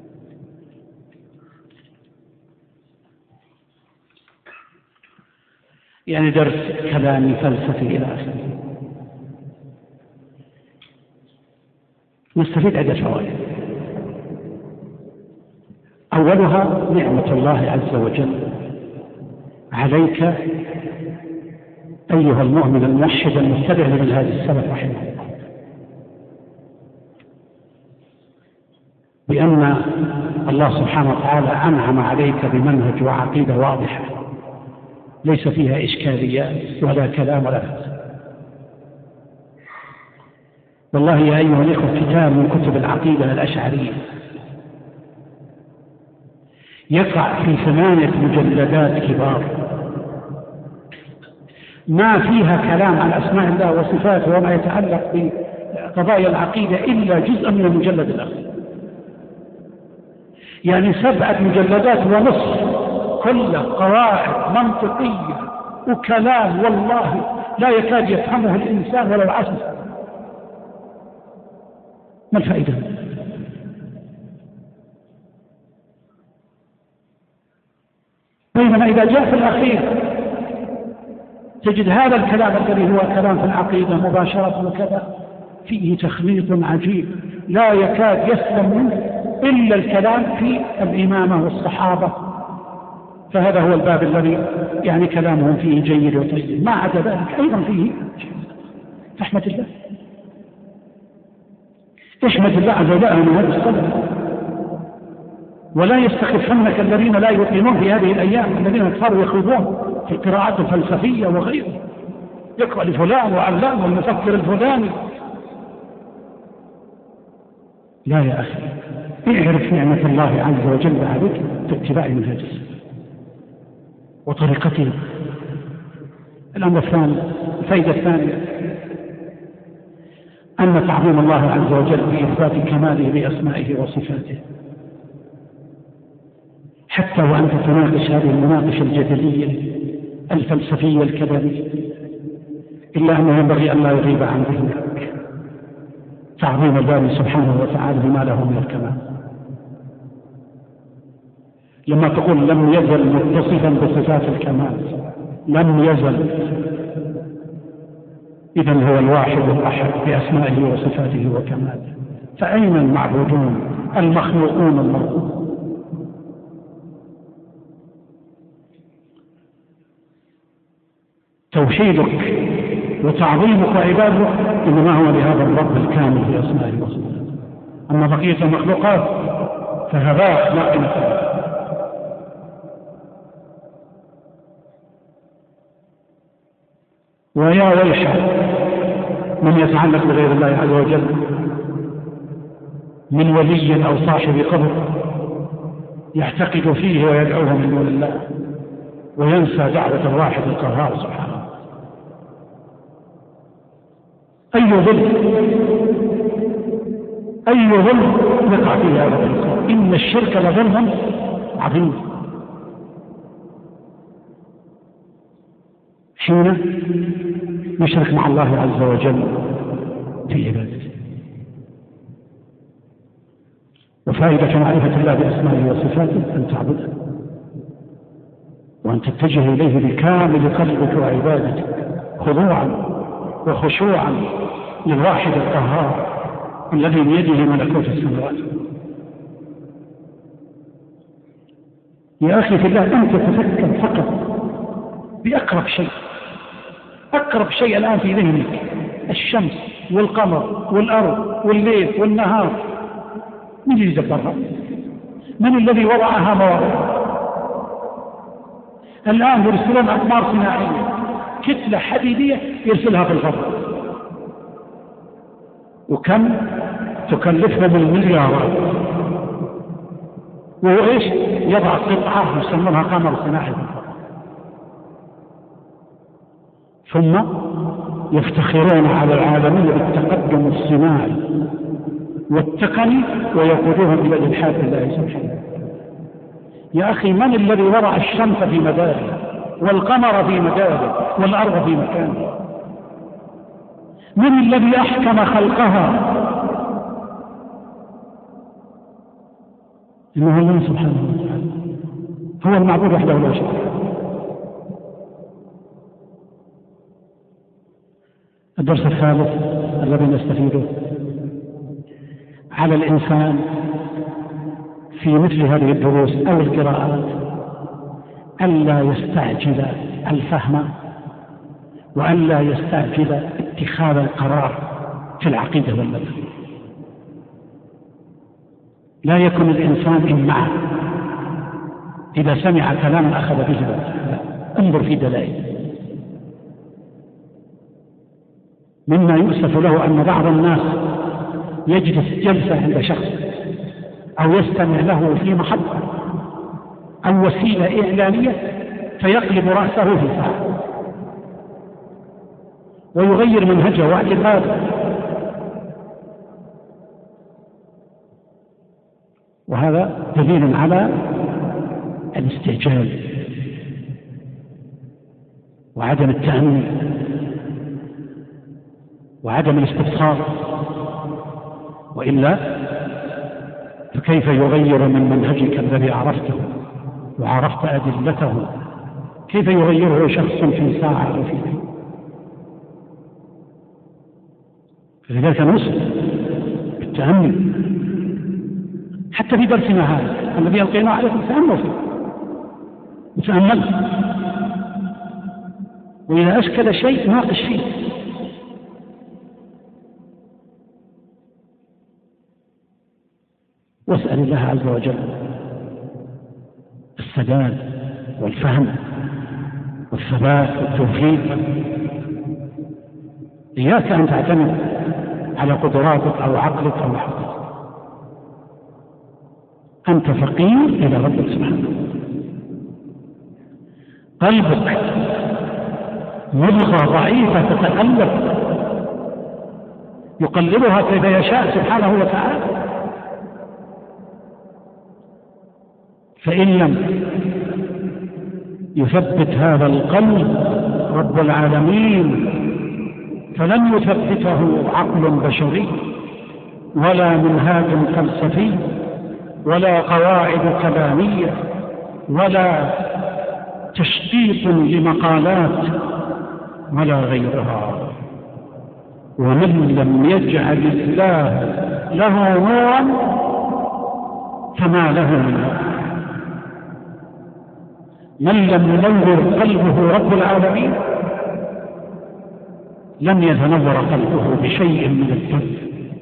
A: يعني درس كلامي فلسفي إلى آخره. نستفيد عدة فوائد. أولها نعمة الله عز وجل عليك أيها المؤمن الموحد المتبع لمنهاج السلف رحمه الله، بأن الله سبحانه وتعالى أنعم عليك بمنهج وعقيدة واضحة ليس فيها إشكاليات ولا كلام ولا فساد. والله يا أيها الإخوة كتاب من كتب العقيدة الأشعرية يقع في 8 مجلدات كبار ما فيها كلام عن أسماء الله وصفاته وما يتعلق بقضايا العقيدة إلا جزء من المجلد الأخير. يعني 7 مجلدات ونصف كلها قواعد منطقية وكلام والله لا يكاد يفهمه الإنسان ولو عصر. ما الفائدة؟ بينما إذا جاء في الأخير تجد هذا الكلام الذي هو كلام في العقيدة مباشرة وكذا فيه تخليط عجيب لا يكاد يسلم منه إلا الكلام في الإمامة والصحابة، فهذا هو الباب الذي يعني كلامهم فيه جيد وطيب. ما عدا ذلك أيضا فيه احمد الله، احمد الله عز وجل من هذا الصدر، ولا يستخفنك الذين لا يؤمنون في هذه الأيام، الذين صاروا يخوضون في القراءات الفلسفية وغيره، يقرأ لفلان وعلان والمفكر الفلاني. لا يا أخي، اعرف نعمة الله عز وجل عليك في اتباع منهج السلف وطريقته. الأمر الثاني، الفائدة الثانية، أن تعظيم الله عز وجل بإثبات كماله بأسمائه وصفاته، حتى وأنت تناقش هذه المناقشة الجدلية الفلسفية الكلامية، إلا أنه ينبغي أن لا يغيب عن ذهنك تعظيم الله سبحانه وتعالى بما له من الكمال. لما تقول لم يزل متصفا بصفات الكمال، لم يزل، إذن هو الواحد الأحد بأسمائه وصفاته وكماله، فأين المعبودون المخلوقون المرغوبون؟ توحيدك وتعظيمك وعبادتك إنما هو لهذا الرب الكامل في أسمائه وصفاته، أما بقية المخلوقات فهباء لا قيمة له. ويا ويح من يتعلق بغير الله عز وجل من ولي أو صاحب قبر يعتقد فيه ويدعوه من دون الله وينسى دعوة الواحد القهار سبحانه. أي ظلم يقع فيه هذا الإنسان، إن الشرك لظلم عظيم. حين نشرك مع الله عز وجل في عبادته. وفائدة معرفة الله بأسمائه وصفاته أن تعبده وأن تتجه إليه بكامل قلبك وعبادتك خضوعا وخشوعا للواحد القهار الذي بيده ملكوت السماوات. يا أخي في الله أنت تفكر فقط بأقرب شيء، أقرب شيء الآن في ذهنك، الشمس والقمر والأرض والليل والنهار، من الذي دبرها؟ من الذي وضعها مواضعها؟ الآن يرسلون أقمار صناعية، كتلة حديدية يرسلها في الفضاء، وكم تكلفهم المليارات، وهو إيش؟ يضع قطعة يسمونها قمر صناعي في الفضاء، ثم يفتخرون على العالمين بالتقدم الصناعي والتقني ويقودوهم إلى الإلحاد بالله سبحانه. يا أخي من الذي وضع الشمس في مداره والقمر في مداره والأرض في مكانه؟ من الذي أحكم خلقها؟ إنه الله سبحانه وتعالى هو المعبود وحده لا شريك له. الدرس الثالث الذي نستفيده: على الإنسان في مثل هذه الدروس أو القراءات ألا يستعجل الفهم وألا يستعجل اتخاذ القرار في العقيدة والمذهب. لا يكن الإنسان إمعا إذا سمع كلاما أخذ به، انظر في دلائل. مما يؤسف له أن بعض الناس يجلس جلسة عند شخص أو يستمع له في محطة أو وسيلة إعلانية فيقلب رأسه في ساعة ويغير منهجه واعتقاده، وهذا دليل على الاستعجال وعدم التأمل وعدم الاستبصار، وإلا فكيف يغير من منهجك الذي عرفته وعرفت أدلته كيف يغيره شخص في ساعة أو في يوم. فلذلك نوصل بالتأمل حتى في درسنا هذا الذي ألقيناه عليكم، تأملوا فيه وتأملوا، وإذا أشكل شيء ناقش فيه. واسأل الله عز وجل السداد والفهم والثبات والتوفيق. إياك أن تعتمد على قدراتك أو عقلك أو حقك، أنت فقير إلى ربك سبحانه. قلبك مضغة ضعيفة تتقلب يقلبها كيف يشاء سبحانه وتعالى، فإن لم يثبت هذا القلب رب العالمين فلن يثبته عقل بشري ولا منهاج فلسفي ولا قواعد كلامية ولا تشقيق لمقالات ولا غيرها. ومن لم يجعل الله له نورا فما له من نور. من لم ينور قلبه رب العالمين لم يتنور قلبه بشيء من الدنيا.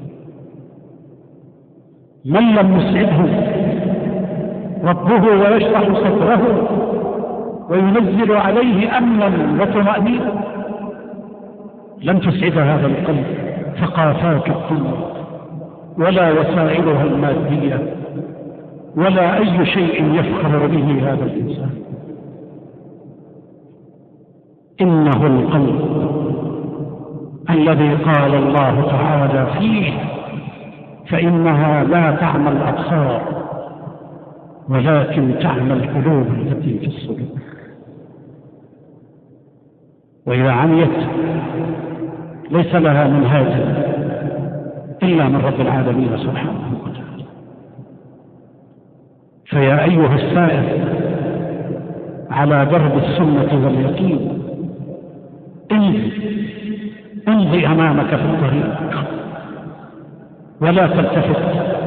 A: من لم يسعده ربه ويشرح صدره وينزل عليه أمنا وطمأنينة لم تسعد هذا القلب ثقافات الدنيا ولا وسائلها المادية ولا أي شيء يفخر به هذا الإنسان. إنه القلب الذي قال الله تعالى فيه فإنها لا تعمى الأبصار ولكن تعمى القلوب التي في الصدور. وإذا عميت ليس لها منهاج إلا من رب العالمين سبحانه وتعالى. فيا أيها السائر على درب السنة واليقين امضي أمامك في الطريق ولا تلتفت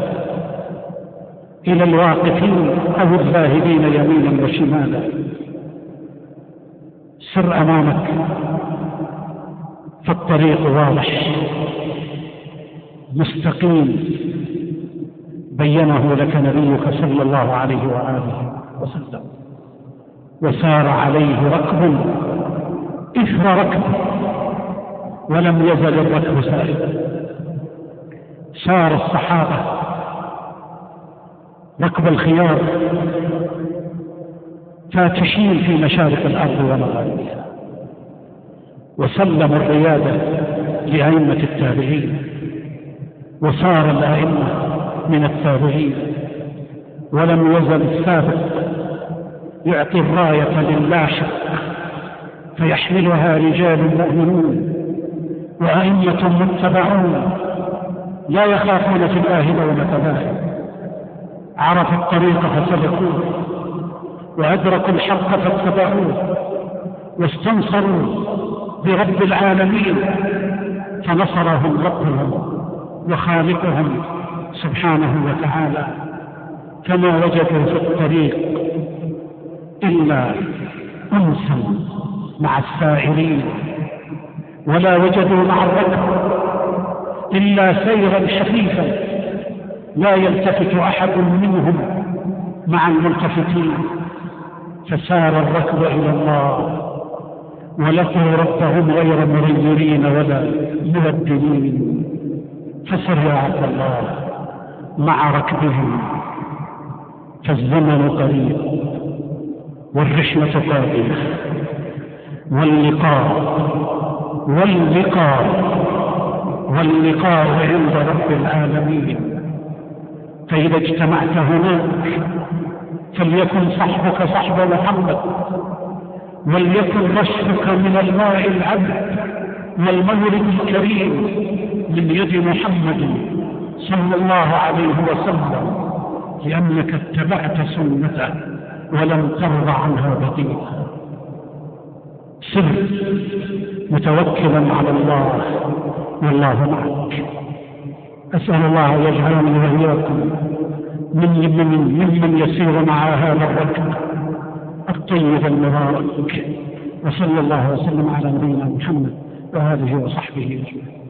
A: إلى الواقفين أو الذاهبين يمينا وشمالا. سر أمامك فالطريق واضح مستقيم بينه لك نبيك صلى الله عليه وآله وسلم، وسار عليه ركب إثر ركب ولم يزل الركب سائلا. سار الصحابة ركب الخيار فاتشين في مشارق الأرض ومغاربها، وسلموا الريادة لأئمة التابعين، وصار الأئمة من التابعين، ولم يزل السابق يعطي الراية للاشق فيحملها رجال مؤمنون وأئمة متبعون لا يخافون في الله لومة لائم. عرفوا الطريق فسلكوه وأدركوا الحق فاتبعوه واستنصروا برب العالمين فنصرهم ربهم وخالقهم سبحانه وتعالى. فما وجدوا في الطريق إلا أنسا مع السائرين، ولا وجدوا مع الركب إلا سيرا خفيفا لا يلتفت أحد منهم مع الملتفتين. فسار الركب إلى الله ولقوا ربهم غير مريرين ولا مبدلين. فسر يا عبد الله مع ركبهم، فالزمن قريب والرحلة قادمة واللقاء عند رب العالمين. فإذا اجتمعت هناك فليكن صحبك صحب محمد، وليكن رشفك من الماء العذب والمورد الكريم من يد محمد صلى الله عليه وسلم، لأنك اتبعت سنته ولم ترضى عنها بقية. سر متوكلا على الله والله معك. أسأل الله أن يجعلني وإياكم ممن يسير مع هذا الرجل الطيب المبارك. وصلى الله وسلم على نبينا محمد وآله وصحبه أجمعين.